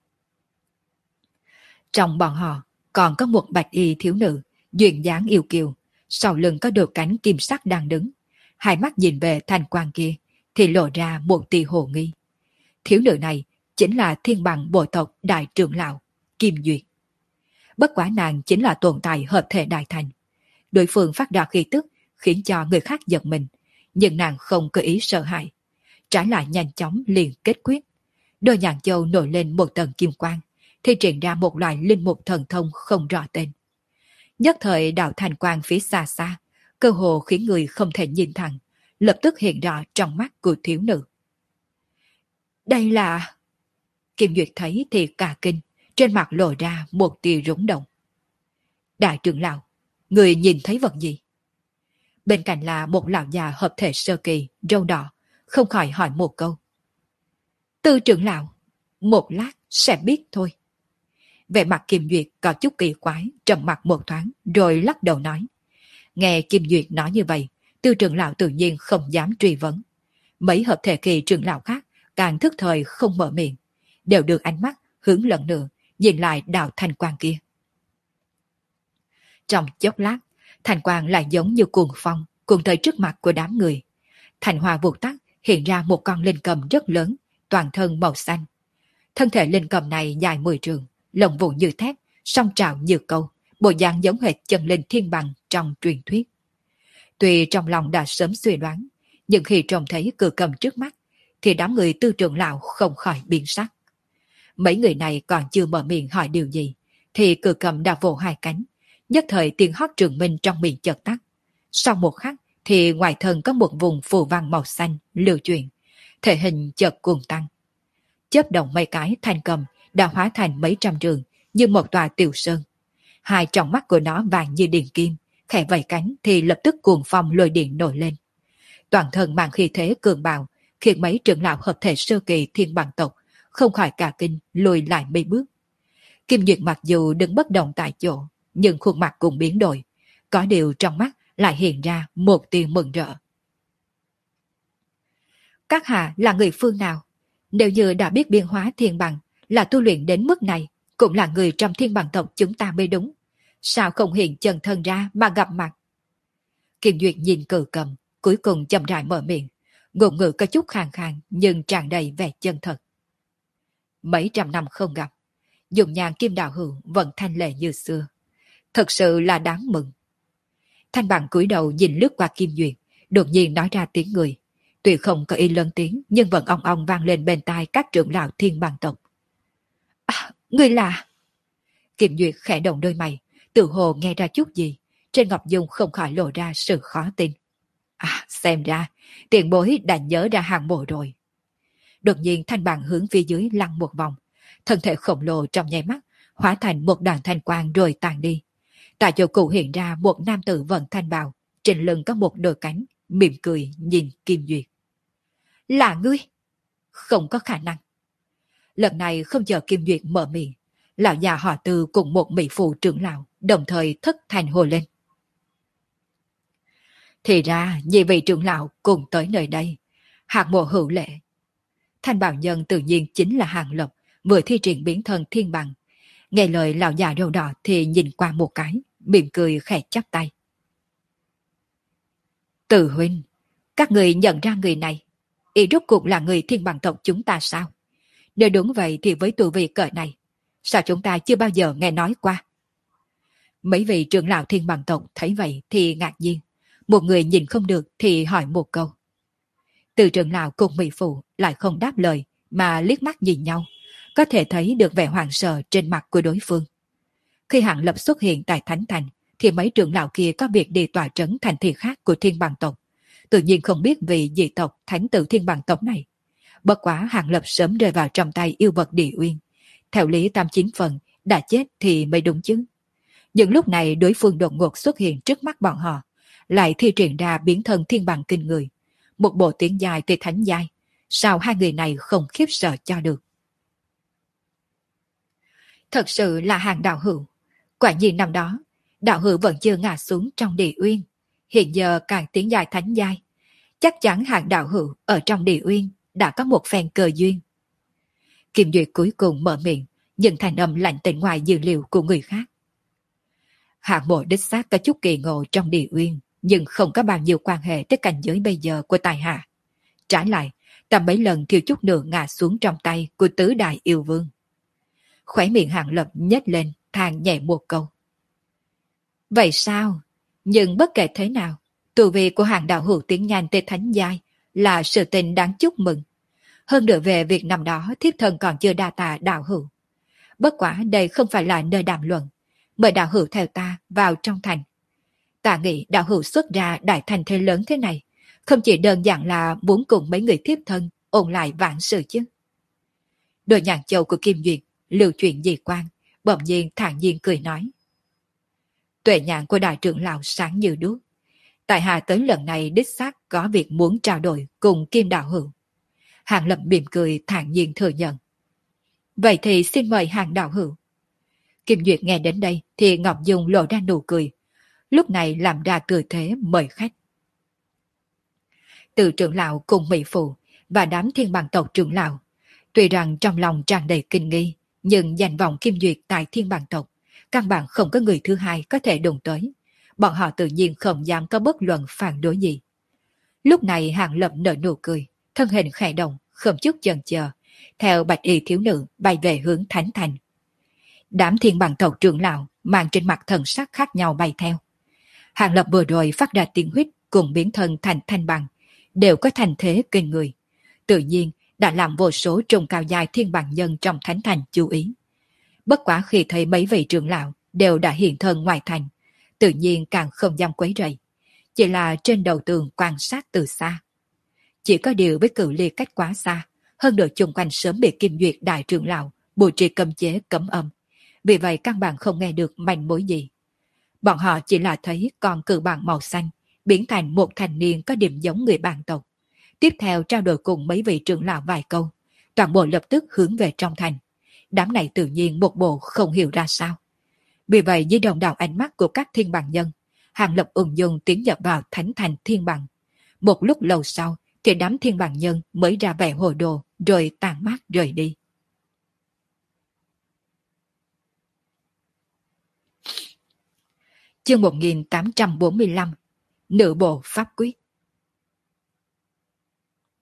Trong bọn họ còn có một bạch y thiếu nữ, duyên dáng yêu kiều, sau lưng có đôi cánh kim sắc đang đứng. Hai mắt nhìn về thành quang kia thì lộ ra một tia hồ nghi. Thiếu nữ này chính là thiên bằng bộ tộc đại trưởng lão Kim Duyệt. Bất quá nàng chính là tồn tại hợp thể đại thành. Đối phương phát ra khí tức khiến cho người khác giật mình, nhưng nàng không có ý sợ hãi, trái lại nhanh chóng liền kết quyết. Đôi nhãn châu nổi lên một tầng kim quang, thì triển ra một loại linh mục thần thông không rõ tên. Nhất thời đạo thành quang phía xa xa, cơ hồ khiến người không thể nhìn thẳng, lập tức hiện rõ trong mắt của thiếu nữ. Đây là... Kim Duyệt thấy thì cả kinh, trên mặt lộ ra một tia rúng động. Đại trưởng lão, người nhìn thấy vật gì? Bên cạnh là một lão già hợp thể sơ kỳ, râu đỏ, không khỏi hỏi một câu. Tư trưởng lão, một lát sẽ biết thôi. Vẻ mặt Kim Duyệt có chút kỳ quái, trầm mặt một thoáng, rồi lắc đầu nói. Nghe Kim Duyệt nói như vậy, Tư trưởng lão tự nhiên không dám truy vấn. Mấy hợp thể kỳ trưởng lão khác càng thức thời không mở miệng, đều được ánh mắt hướng lần nữa nhìn lại đạo thành quang kia. Trong chốc lát, thành quang lại giống như cuồng phong cuồng tới trước mặt của đám người. Thành hoa vụt tắt hiện ra một con linh cầm rất lớn, toàn thân màu xanh. Thân thể linh cầm này dài mười trường, lồng vụ như thép, song trào như câu, bộ dạng giống hệt chân linh thiên bằng trong truyền thuyết. Tuy trong lòng đã sớm suy đoán, nhưng khi trông thấy cự cầm trước mắt, thì đám người Tư trưởng lão không khỏi biến sắc. Mấy người này còn chưa mở miệng hỏi điều gì, thì cự cầm đã vỗ hai cánh, nhất thời tiếng hót trường minh trong miệng chợt tắt. Sau một khắc thì ngoài thân có một vùng phù văn màu xanh lưu chuyển, thể hình chợt cuồng tăng. Chớp động mấy cái, thành cầm đã hóa thành mấy trăm trường như một tòa tiểu sơn. Hai trong mắt của nó vàng như điền kim, khẽ vẫy cánh thì lập tức cuồng phong lôi điện nổi lên. Toàn thân mang khí thế cường bạo, khiến mấy trưởng lão hợp thể sơ kỳ thiên bằng tộc không khỏi cả kinh lùi lại mấy bước. Kim Duyệt mặc dù đứng bất động tại chỗ, nhưng khuôn mặt cũng biến đổi, có điều trong mắt lại hiện ra một tia mừng rỡ. Các hạ là người phương nào? Nếu như đã biết biến hóa thiên bằng là tu luyện đến mức này, cũng là người trong thiên bằng tộc chúng ta mới đúng. Sao không hiện chân thân ra mà gặp mặt? Kim Duyệt nhìn cử cầm, cuối cùng chậm rãi mở miệng, ngôn ngữ có chút khàn khàn nhưng tràn đầy vẻ chân thật. Mấy trăm năm không gặp, dùng nhàn Kim Đạo Hữu vẫn thanh lệ như xưa. Thật sự là đáng mừng. Thanh Bằng cúi đầu nhìn lướt qua Kim Duyệt, đột nhiên nói ra tiếng người. Tuy không có ý lớn tiếng nhưng vẫn ong ong vang lên bên tai các trưởng lão Thiên Bằng tộc. À, người là... Kim Duyệt khẽ động đôi mày, tự hồ nghe ra chút gì. Trên Ngọc Dung không khỏi lộ ra sự khó tin. À, xem ra, tiền bối đã nhớ ra hàng mộ rồi. Đột nhiên Thanh Bằng hướng phía dưới lăn một vòng. Thân thể khổng lồ trong nháy mắt, hóa thành một đoàn thanh quang rồi tàn đi. Tại chỗ cụ hiện ra một nam tử vận thanh bào, trên lưng có một đôi cánh, mỉm cười nhìn Kim Duyệt. Là ngươi? Không có khả năng. Lần này không chờ Kim Duyệt mở miệng, lão già họ Tư cùng một mỹ phụ trưởng lão đồng thời thất thanh hồ lên. Thì ra nhị vị trưởng lão cùng tới nơi đây. Hạng mộ hữu lệ. Thanh bảo nhân tự nhiên chính là Hàng Lập, vừa thi triển biến thân thiên bằng. Nghe lời lão già râu đỏ thì nhìn qua một cái, mỉm cười khẽ chắp tay. Từ huynh, các người nhận ra người này, ý rốt cuộc là người thiên bằng tộc chúng ta sao? Nếu đúng vậy thì với tù vị cỡ này, sao chúng ta chưa bao giờ nghe nói qua? Mấy vị trưởng lão thiên bằng tộc thấy vậy thì ngạc nhiên. Một người nhìn không được thì hỏi một câu. Từ trưởng lão cùng mỹ phụ lại không đáp lời mà liếc mắt nhìn nhau, có thể thấy được vẻ hoảng sợ trên mặt của đối phương. Khi Hàng Lập xuất hiện tại Thánh Thành thì mấy trưởng lão kia có việc đi tòa trấn thành thị khác của thiên bằng tộc, tự nhiên không biết vị dị tộc thánh tử thiên bằng tộc này. Bất quá Hàng Lập sớm rơi vào trong tay yêu vật địa uyên, theo lý tam chín phần đã chết thì mới đúng chứ. Nhưng lúc này đối phương đột ngột xuất hiện trước mắt bọn họ, lại thi triển ra biến thân thiên bằng kinh người, một bộ tiếng dài từ thánh giai, sao hai người này không khiếp sợ cho được? Thật sự là Hàng đạo hữu. Quả nhiên năm đó, đạo hữu vẫn chưa ngã xuống trong địa uyên, hiện giờ càng tiếng dài thánh giai, chắc chắn Hàng đạo hữu ở trong địa uyên đã có một phen cơ duyên. Kim Duyệt cuối cùng mở miệng, nhưng thành âm lạnh tĩnh ngoài dữ liệu của người khác. Hạng mộ đích xác có chút kỳ ngộ trong địa uyên, nhưng không có bao nhiêu quan hệ tới cảnh giới bây giờ của tài hạ. Trái lại, ta mấy lần thiếu chút nữa ngã xuống trong tay của tứ đại yêu vương. Khóe miệng Hàng Lập nhếch lên, than nhẹ một câu. Vậy sao? Nhưng bất kể thế nào, tu vi của Hàng đạo hữu tiến nhanh tới thánh giai là sự tình đáng chúc mừng. Hơn nữa về việc năm đó thiếp thân còn chưa đa tạ đạo hữu. Bất quả đây không phải là nơi đàm luận, mời đạo hữu theo ta vào trong thành. Ta nghĩ đạo hữu xuất ra đại thành thế lớn thế này, không chỉ đơn giản là muốn cùng mấy người thiếp thân ôn lại vạn sự chứ. Đôi nhãn châu của Kim Duyệt lưu chuyển dị quan, bỗng nhiên thản nhiên cười nói. Tuệ nhãn của đại trưởng lão sáng như đuốc. Tại hạ tới lần này đích xác có việc muốn trao đổi cùng Kim đạo hữu. Hàng Lập mỉm cười thản nhiên thừa nhận. Vậy thì xin mời Hàng đạo hữu. Kim Duyệt nghe đến đây thì Ngọc Dung lộ ra nụ cười, lúc này làm ra cười thế mời khách. Từ trưởng lão cùng mỹ phụ và đám thiên bằng tộc trưởng lão, tuy rằng trong lòng tràn đầy kinh nghi, nhưng danh vọng Kim Duyệt tại thiên bằng tộc, căn bản không có người thứ hai có thể đụng tới. Bọn họ tự nhiên không dám có bất luận phản đối gì. Lúc này Hàng Lập nở nụ cười, thân hình khẽ động, không chút chần chờ, theo bạch y thiếu nữ bay về hướng Thánh Thành. Đám thiên bằng tộc trưởng lão mang trên mặt thần sắc khác nhau bay theo. Hàng Lập vừa rồi phát ra tiếng huýt cùng biến thân thành thanh bằng, đều có thành thế kinh người. Tự nhiên đã làm vô số trùng cao dài thiên bằng nhân trong Thánh Thành chú ý. Bất quá khi thấy mấy vị trưởng lão đều đã hiện thân ngoài thành, tự nhiên càng không dám quấy rầy, chỉ là trên đầu tường quan sát từ xa. Chỉ có điều với cự ly cách quá xa, hơn nữa chung quanh sớm bị Kim Duyệt đại trưởng lão bố trí cấm chế cấm âm, vì vậy căn bản không nghe được manh mối gì. Bọn họ chỉ là thấy con cự bằng màu xanh biến thành một thanh niên có điểm giống người bản tộc. Tiếp theo trao đổi cùng mấy vị trưởng lão vài câu, toàn bộ lập tức hướng về trong thành. Đám này tự nhiên một bộ không hiểu ra sao. Vì vậy dưới đồng đảo ánh mắt của các thiên bằng nhân, Hàng Lập ung dung tiến nhập vào thánh thành thiên bằng. Một lúc lâu sau thì đám thiên bằng nhân mới ra vẻ hồ đồ rồi tàn mát rời đi. Chương một nghìn tám trăm bốn mươi lăm. Nữ bộ pháp quyết.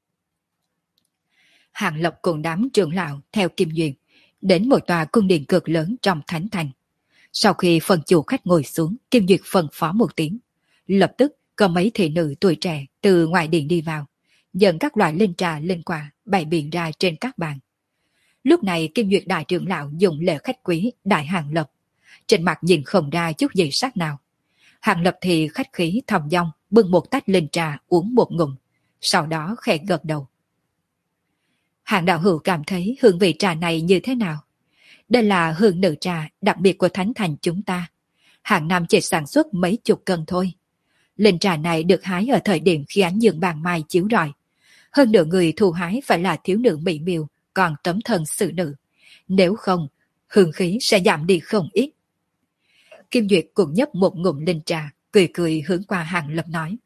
Hàng Lập cùng đám trưởng lão theo Kim Duyên đến một tòa cung điện cực lớn trong thánh thành. Sau khi phần chủ khách ngồi xuống, Kim Duyệt phân phó một tiếng. Lập tức có mấy thị nữ tuổi trẻ từ ngoài điện đi vào, dẫn các loại linh trà linh quả bày biện ra trên các bàn. Lúc này Kim Duyệt đại trưởng lão dùng lễ khách quý đại Hàng Lập, trên mặt nhìn không ra chút gì sắc nào. Hàng Lập thì khách khí thong dong bưng một tách linh trà uống một ngụm, sau đó khẽ gật đầu. Hàng đạo hữu cảm thấy hương vị trà này như thế nào? Đây là hương nữ trà đặc biệt của thánh thành chúng ta. Hàng năm chỉ sản xuất mấy chục cân thôi. Linh trà này được hái ở thời điểm khi ánh dương bàn mai chiếu rọi. Hơn nửa người thu hái phải là thiếu nữ mỹ miều, còn tấm thân xử nữ. Nếu không, hương khí sẽ giảm đi không ít. Kim Duyệt cũng nhấp một ngụm linh trà, cười cười hướng qua Hàng Lập nói.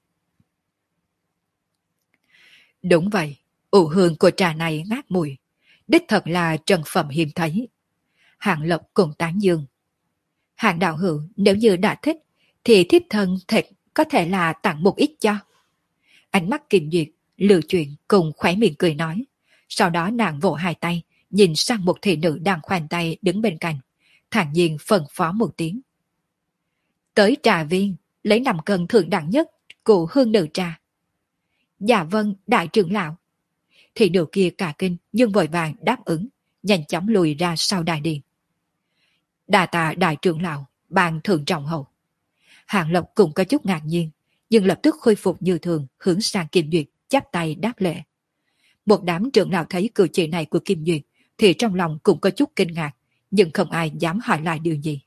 Đúng vậy, ủ hương của trà này ngát mùi, đích thật là trân phẩm hiếm thấy. Hàng Lập cùng tán dương. Hàng đạo hữu nếu như đã thích, thì thiếp thân thịt có thể là tặng một ít cho. Ánh mắt Kim Duyệt, lưu chuyện cùng khóe miệng cười nói. Sau đó nàng vỗ hai tay, nhìn sang một thị nữ đang khoanh tay đứng bên cạnh, thản nhiên phân phó một tiếng. Tới trà viên, lấy năm cân thượng đẳng nhất của hương nữ trà. Dạ vâng, đại trưởng lão. Thị nữ kia cả kinh nhưng vội vàng đáp ứng, nhanh chóng lùi ra sau đại điện. Đà tạ đại trưởng lão, ban thượng trọng hậu. Hàng Lập cũng có chút ngạc nhiên, nhưng lập tức khôi phục như thường, hướng sang Kim Duyệt, chắp tay đáp lễ. Một đám trưởng lão thấy cử chỉ này của Kim Duyệt, thì trong lòng cũng có chút kinh ngạc, nhưng không ai dám hỏi lại điều gì.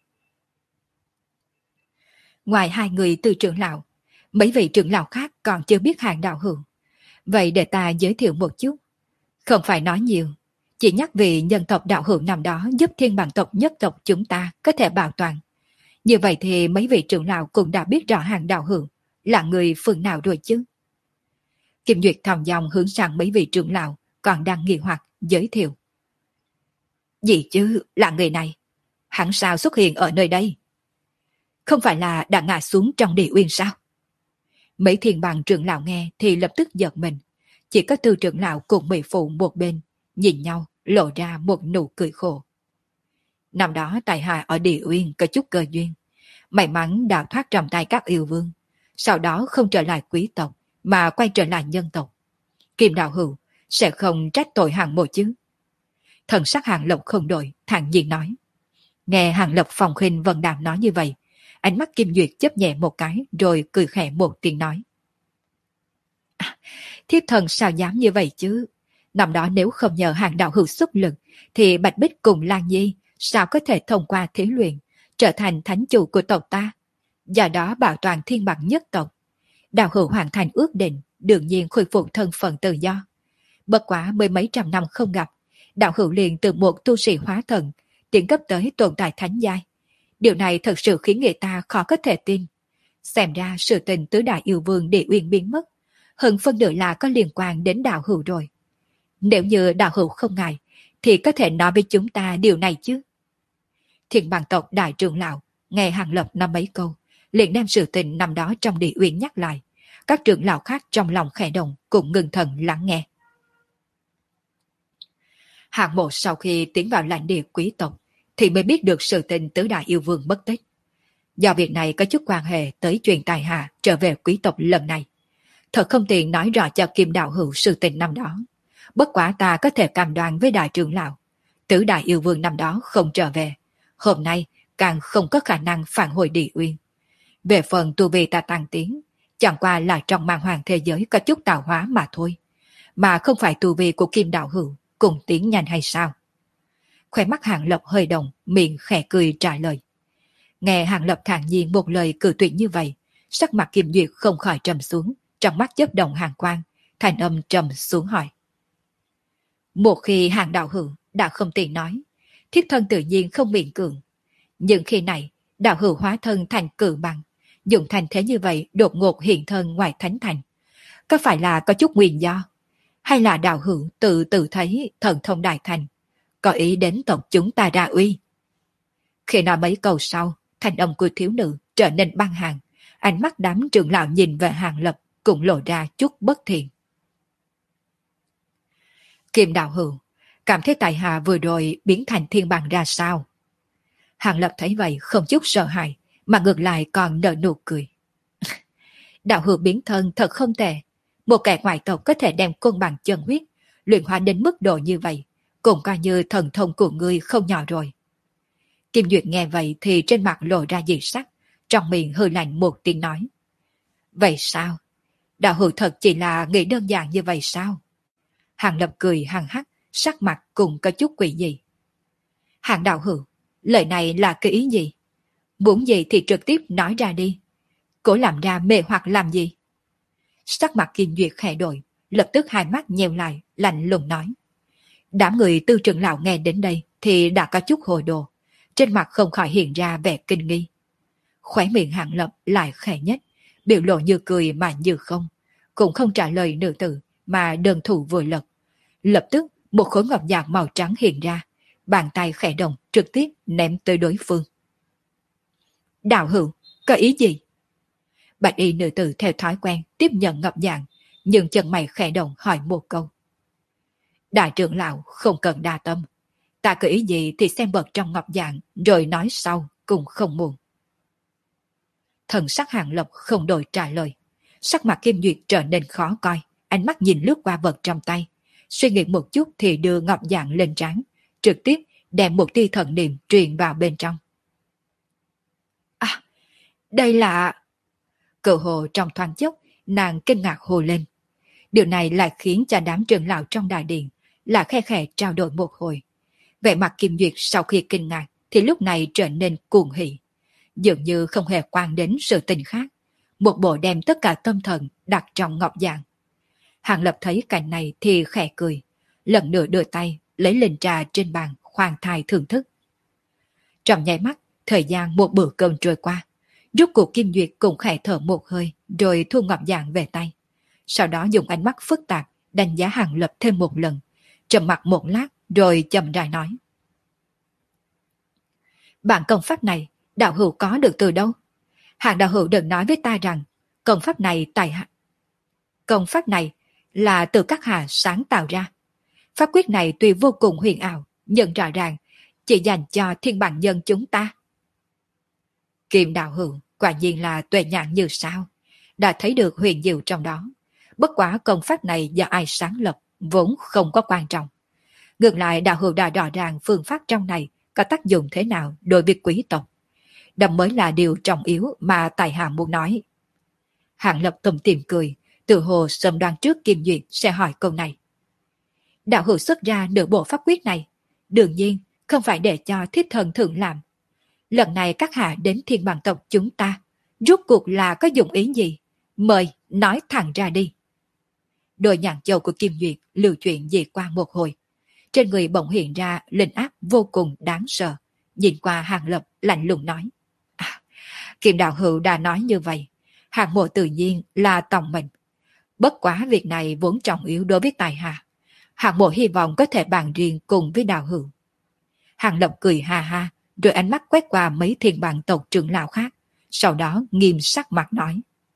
Ngoài hai người từ trưởng lão, mấy vị trưởng lão khác còn chưa biết Hàng đạo hữu. Vậy để ta giới thiệu một chút. Không phải nói nhiều, chỉ nhắc về nhân tộc đạo hữu năm đó giúp thiên bằng tộc nhất tộc chúng ta có thể bảo toàn. Như vậy thì mấy vị trưởng lão cũng đã biết rõ Hàng đạo hữu là người phương nào rồi chứ. Kim Duyệt thòng dòng hướng sang mấy vị trưởng lão còn đang nghi hoặc giới thiệu. Gì chứ, là người này. Hắn sao xuất hiện ở nơi đây? Không phải là đã ngã xuống trong địa uyên sao? Mấy thiên bằng trưởng lão nghe thì lập tức giật mình. Chỉ có tư trưởng lão cùng mỹ phụ một bên, nhìn nhau lộ ra một nụ cười khổ. Năm đó tại hạ ở địa uyên có chút cơ duyên, may mắn đã thoát trong tay các yêu vương, sau đó không trở lại quý tộc mà quay trở lại nhân tộc. Kim đạo hữu sẽ không trách tội Hàng mộ chứ? Thần sắc Hàng Lập không đổi, thản nhiên nói. Nghe Hàng Lập phòng khinh vân đạm nói như vậy, ánh mắt Kim Duyệt chớp nhẹ một cái rồi cười khẽ một tiếng nói. À, thiếp thần sao dám như vậy chứ? Năm đó nếu không nhờ Hàng đạo hữu xuất lực, thì Bạch Bích cùng Lan Nhi sao có thể thông qua thí luyện, trở thành thánh chủ của tộc ta? Do đó bảo toàn thiên bằng nhất tộc. Đạo hữu hoàn thành ước định, đương nhiên khôi phục thân phận tự do. Bất quá mười mấy trăm năm không gặp, đạo hữu liền từ một tu sĩ hóa thần, tiến cấp tới tồn tại thánh giai. Điều này thật sự khiến người ta khó có thể tin. Xem ra sự tình tứ đại yêu vương địa uyên biến mất, hơn phân nửa là có liên quan đến đạo hữu rồi. Nếu như đạo hữu không ngại, thì có thể nói với chúng ta điều này chứ. Thiên bằng tộc đại trưởng lão nghe Hàng Lập nói mấy câu, liền đem sự tình năm đó trong địa uyên nhắc lại. Các trưởng lão khác trong lòng khẽ động cũng ngừng thần lắng nghe. Hàng Mộ sau khi tiến vào lãnh địa quý tộc thì mới biết được sự tình tứ đại yêu vương mất tích. Do việc này có chút quan hệ tới chuyện tài hạ trở về quý tộc lần này. Thật không tiện nói rõ cho Kim đạo hữu sự tình năm đó. Bất quá ta có thể cam đoan với đại trưởng lão, tứ đại yêu vương năm đó không trở về, hôm nay càng không có khả năng phản hồi địa uyên. Về phần tu vi ta tăng tiến, chẳng qua là trong màn hoàng thế giới có chút tạo hóa mà thôi, mà không phải tu vi của Kim đạo hữu cùng tiến nhanh hay sao? Khóe mắt Hàng Lập hơi động, miệng khẽ cười trả lời. Nghe Hàng Lập thản nhiên một lời cử tuyệt như vậy, sắc mặt Kim Duyệt không khỏi trầm xuống, trong mắt chớp động hàn quang, thành âm trầm xuống hỏi. Một khi Hàng đạo hữu đã không tiện nói, thiếp thân tự nhiên không miễn cưỡng. Nhưng khi này, đạo hữu hóa thân thành cử bằng, dùng thành thế như vậy đột ngột hiện thân ngoài thánh thành. Có phải là có chút nguyên do? Hay là đạo hữu tự tự thấy thần thông đại thành, có ý đến tộc chúng ta ra uy? Khi nói mấy câu sau, thanh âm của thiếu nữ trở nên băng hàng, ánh mắt đám trưởng lão nhìn về Hàng Lập cũng lộ ra chút bất thiện. Kim đạo hữu, cảm thấy tại hạ vừa rồi biến thành thiên bằng ra sao? Hàng Lập thấy vậy không chút sợ hãi, mà ngược lại còn nở nụ cười. Đạo hữu biến thân thật không tệ. Một kẻ ngoại tộc có thể đem côn bằng chân huyết, luyện hóa đến mức độ như vậy, cũng coi như thần thông của ngươi không nhỏ rồi. Kim Duyệt nghe vậy thì trên mặt lộ ra dị sắc, trong miệng hừ lạnh một tiếng nói. Vậy sao? Đạo hữu thật chỉ là nghĩ đơn giản như vậy sao? Hàng Lập cười hằng hắc, sắc mặt cũng có chút quỷ dị. Hàng đạo hữu, lời này là cái ý gì? Muốn gì thì trực tiếp nói ra đi. Cố làm ra mê hoặc làm gì? Sắc mặt Kim Duyệt khẽ đổi, lập tức hai mắt nheo lại, lạnh lùng nói. Đám người Tư trưởng lão nghe đến đây thì đã có chút hồ đồ, trên mặt không khỏi hiện ra vẻ kinh nghi. Khóe miệng Hàng Lập lại khẽ nhất, biểu lộ như cười mà như không, cũng không trả lời nữ tử mà đơn thủ vừa lật. Lập tức một khối ngọc dạng màu trắng hiện ra, bàn tay khẽ động trực tiếp ném tới đối phương. Đạo hữu, có ý gì? Bạch y nữ tử theo thói quen tiếp nhận ngọc dạng, nhưng chân mày khẽ động hỏi một câu. Đại trưởng lão không cần đa tâm, ta có ý gì thì xem bật trong ngọc dạng rồi nói sau cũng không muộn. Thần sắc Hàng Lập không đổi trả lời, sắc mặt Kim Duyệt trở nên khó coi, ánh mắt nhìn lướt qua vật trong tay, suy nghĩ một chút thì đưa ngọc dạng lên trán, trực tiếp đem một tia thần niệm truyền vào bên trong. À, đây là... Cự hồ trong thoáng chốc, nàng kinh ngạc hồ lên. Điều này lại khiến cho đám trưởng lão trong đại điện là khe khẽ trao đổi một hồi. Vẻ mặt Kim Duyệt sau khi kinh ngạc thì lúc này trở nên cuồng hỉ, dường như không hề quan đến sự tình khác, một bộ đem tất cả tâm thần đặt trong ngọc dạng. Hàng Lập thấy cảnh này thì khẽ cười, lần nữa đưa tay lấy lên trà trên bàn khoan thai thưởng thức. Trong nháy mắt, thời gian một bữa cơm trôi qua, rốt cuộc Kim Duyệt cũng khẽ thở một hơi rồi thu ngọc dạng về tay. Sau đó dùng ánh mắt phức tạp đánh giá Hàng Lập thêm một lần, trầm mặc một lát rồi chậm rãi nói. Bản công pháp này, đạo hữu có được từ đâu? Hàng đạo hữu đừng nói với ta rằng công pháp này tại hạ. Công pháp này là từ các hạ sáng tạo ra. Pháp quyết này tuy vô cùng huyền ảo, nhưng rõ ràng chỉ dành cho thiên bản nhân chúng ta. Kim đạo hữu quả nhiên là tuệ nhãn như sao, đã thấy được huyền diệu trong đó. Bất quá công pháp này do ai sáng lập vốn không có quan trọng. Ngược lại đạo hữu đã rõ ràng phương pháp trong này có tác dụng thế nào đối với quý tộc. Đó mới là điều trọng yếu mà tài hạ muốn nói. Hàng Lập tùm tìm cười, tự hồ sớm đoán trước Kim Duyệt sẽ hỏi câu này. Đạo hữu xuất ra nửa bộ pháp quyết này, đương nhiên không phải để cho thiết thần thượng làm. Lần này các hạ đến thiên bằng tộc chúng ta, rốt cuộc là có dụng ý gì? Mời, nói thẳng ra đi. Đôi nhãn châu của Kim Duyệt lưu chuyển về qua một hồi. Trên người bỗng hiện ra linh áp vô cùng đáng sợ. Nhìn qua Hàng Lập lạnh lùng nói. À, Kim đạo hữu đã nói như vậy. Hàng mộ tự nhiên là tòng mệnh. Bất quá việc này vốn trọng yếu đối với tài hạ. Hàng mộ hy vọng có thể bàn riêng cùng với đạo hữu. Hàng Lập cười ha ha, rồi ánh mắt quét qua mấy thiên bằng tộc trưởng lão khác. Sau đó nghiêm sắc mặt nói.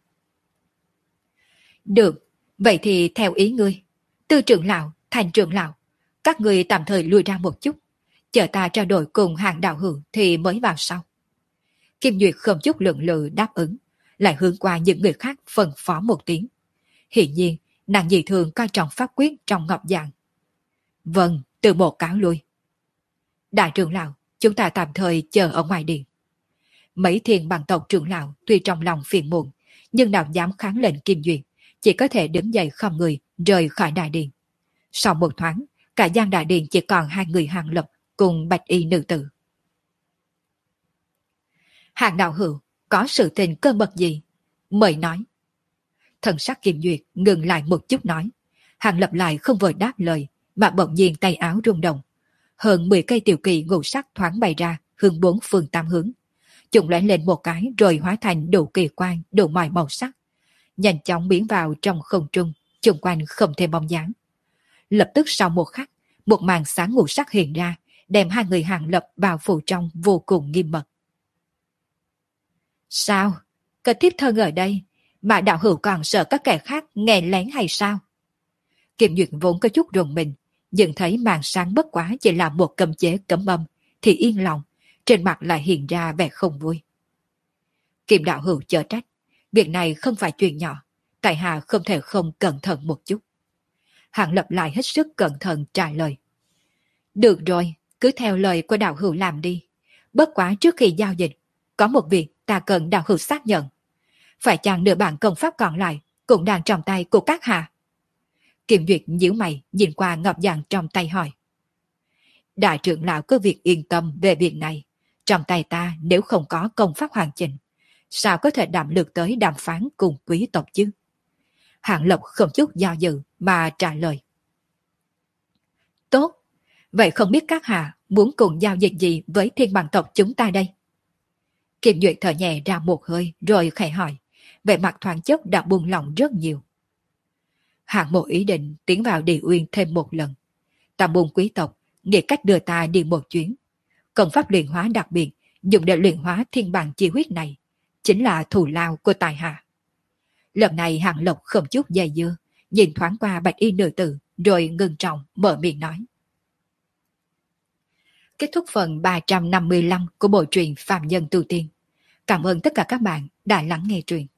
Được, vậy thì theo ý ngươi, Tư trưởng lão, Thành trưởng lão, các người tạm thời lùi ra một chút, chờ ta trao đổi cùng Hàng đạo hữu thì mới vào sau. Kim Duyệt không chút lượng lự đáp ứng, lại hướng qua những người khác phân phó một tiếng. Hiển nhiên, nàng dị thường coi trọng pháp quyết trong ngọc dạng. Vâng, từ bộ cáo lui. Đại trưởng lão, chúng ta tạm thời chờ ở ngoài điện. Mấy thiên bằng tộc trưởng lão tuy trong lòng phiền muộn, nhưng nào dám kháng lệnh Kim Duyệt, chỉ có thể đứng dậy không người rời khỏi đại điện. Sau một thoáng, cả gian đại điện chỉ còn hai người Hàng Lập cùng bạch y nữ tử. Hàng đạo hữu, có sự tình cơ mật gì? Mời nói. Thần sắc Kim Duyệt ngừng lại một chút nói. Hàng Lập lại không vội đáp lời, mà bỗng nhiên tay áo rung động. Hơn mười cây tiểu kỳ ngũ sắc thoáng bay ra, hướng bốn phương tám hướng. Chúng lóe lên một cái rồi hóa thành đủ kỳ quan, đủ mọi màu sắc. Nhanh chóng biến vào trong không trung, xung quanh không thêm bóng dáng. Lập tức sau một khắc, một màn sáng ngũ sắc hiện ra, đem hai người Hàng Lập bao phủ trong vô cùng nghiêm mật. Sao? Có thiếp thân ở đây, mà đạo hữu còn sợ các kẻ khác nghe lén hay sao? Kiệm Duyệt vốn có chút rùng mình, nhưng thấy màn sáng bất quá chỉ là một cấm chế cấm âm, thì yên lòng, trên mặt lại hiện ra vẻ không vui. Kim đạo hữu chớ trách, việc này không phải chuyện nhỏ, tại hạ không thể không cẩn thận một chút. Hạng Lập lại hết sức cẩn thận trả lời. Được rồi, cứ theo lời của đạo hữu làm đi. Bất quá trước khi giao dịch, có một việc ta cần đạo hữu xác nhận. Phải chăng nửa bản công pháp còn lại cũng đang trong tay của các hạ? Kim Duyệt nhíu mày nhìn qua ngọc giản trong tay hỏi. Đại trưởng lão cứ việc yên tâm về việc này. Trong tay ta nếu không có công pháp hoàn chỉnh, sao có thể đảm lược tới đàm phán cùng quý tộc chứ? Hạng Lộc không chút do dự mà trả lời. Tốt, vậy không biết các hạ muốn cùng giao dịch gì với thiên bằng tộc chúng ta đây? Kim Duyệt thở nhẹ ra một hơi rồi khẽ hỏi, vẻ mặt thoáng chốc đã buông lỏng rất nhiều. Hạng Mộ ý định tiến vào Địa Uyên thêm một lần. Tam môn quý tộc nghĩ cách đưa ta đi một chuyến. Công pháp luyện hóa đặc biệt dùng để luyện hóa thiên bằng chi huyết này chính là thù lao của tài hạ. Lần này Hạng Lộc không chút dây dưa, nhìn thoáng qua bạch y nữ tử rồi ngưng trọng mở miệng nói. Kết thúc phần ba trăm năm mươi lăm của bộ truyện Phạm Nhân Tu Tiên. Cảm ơn tất cả các bạn đã lắng nghe truyện.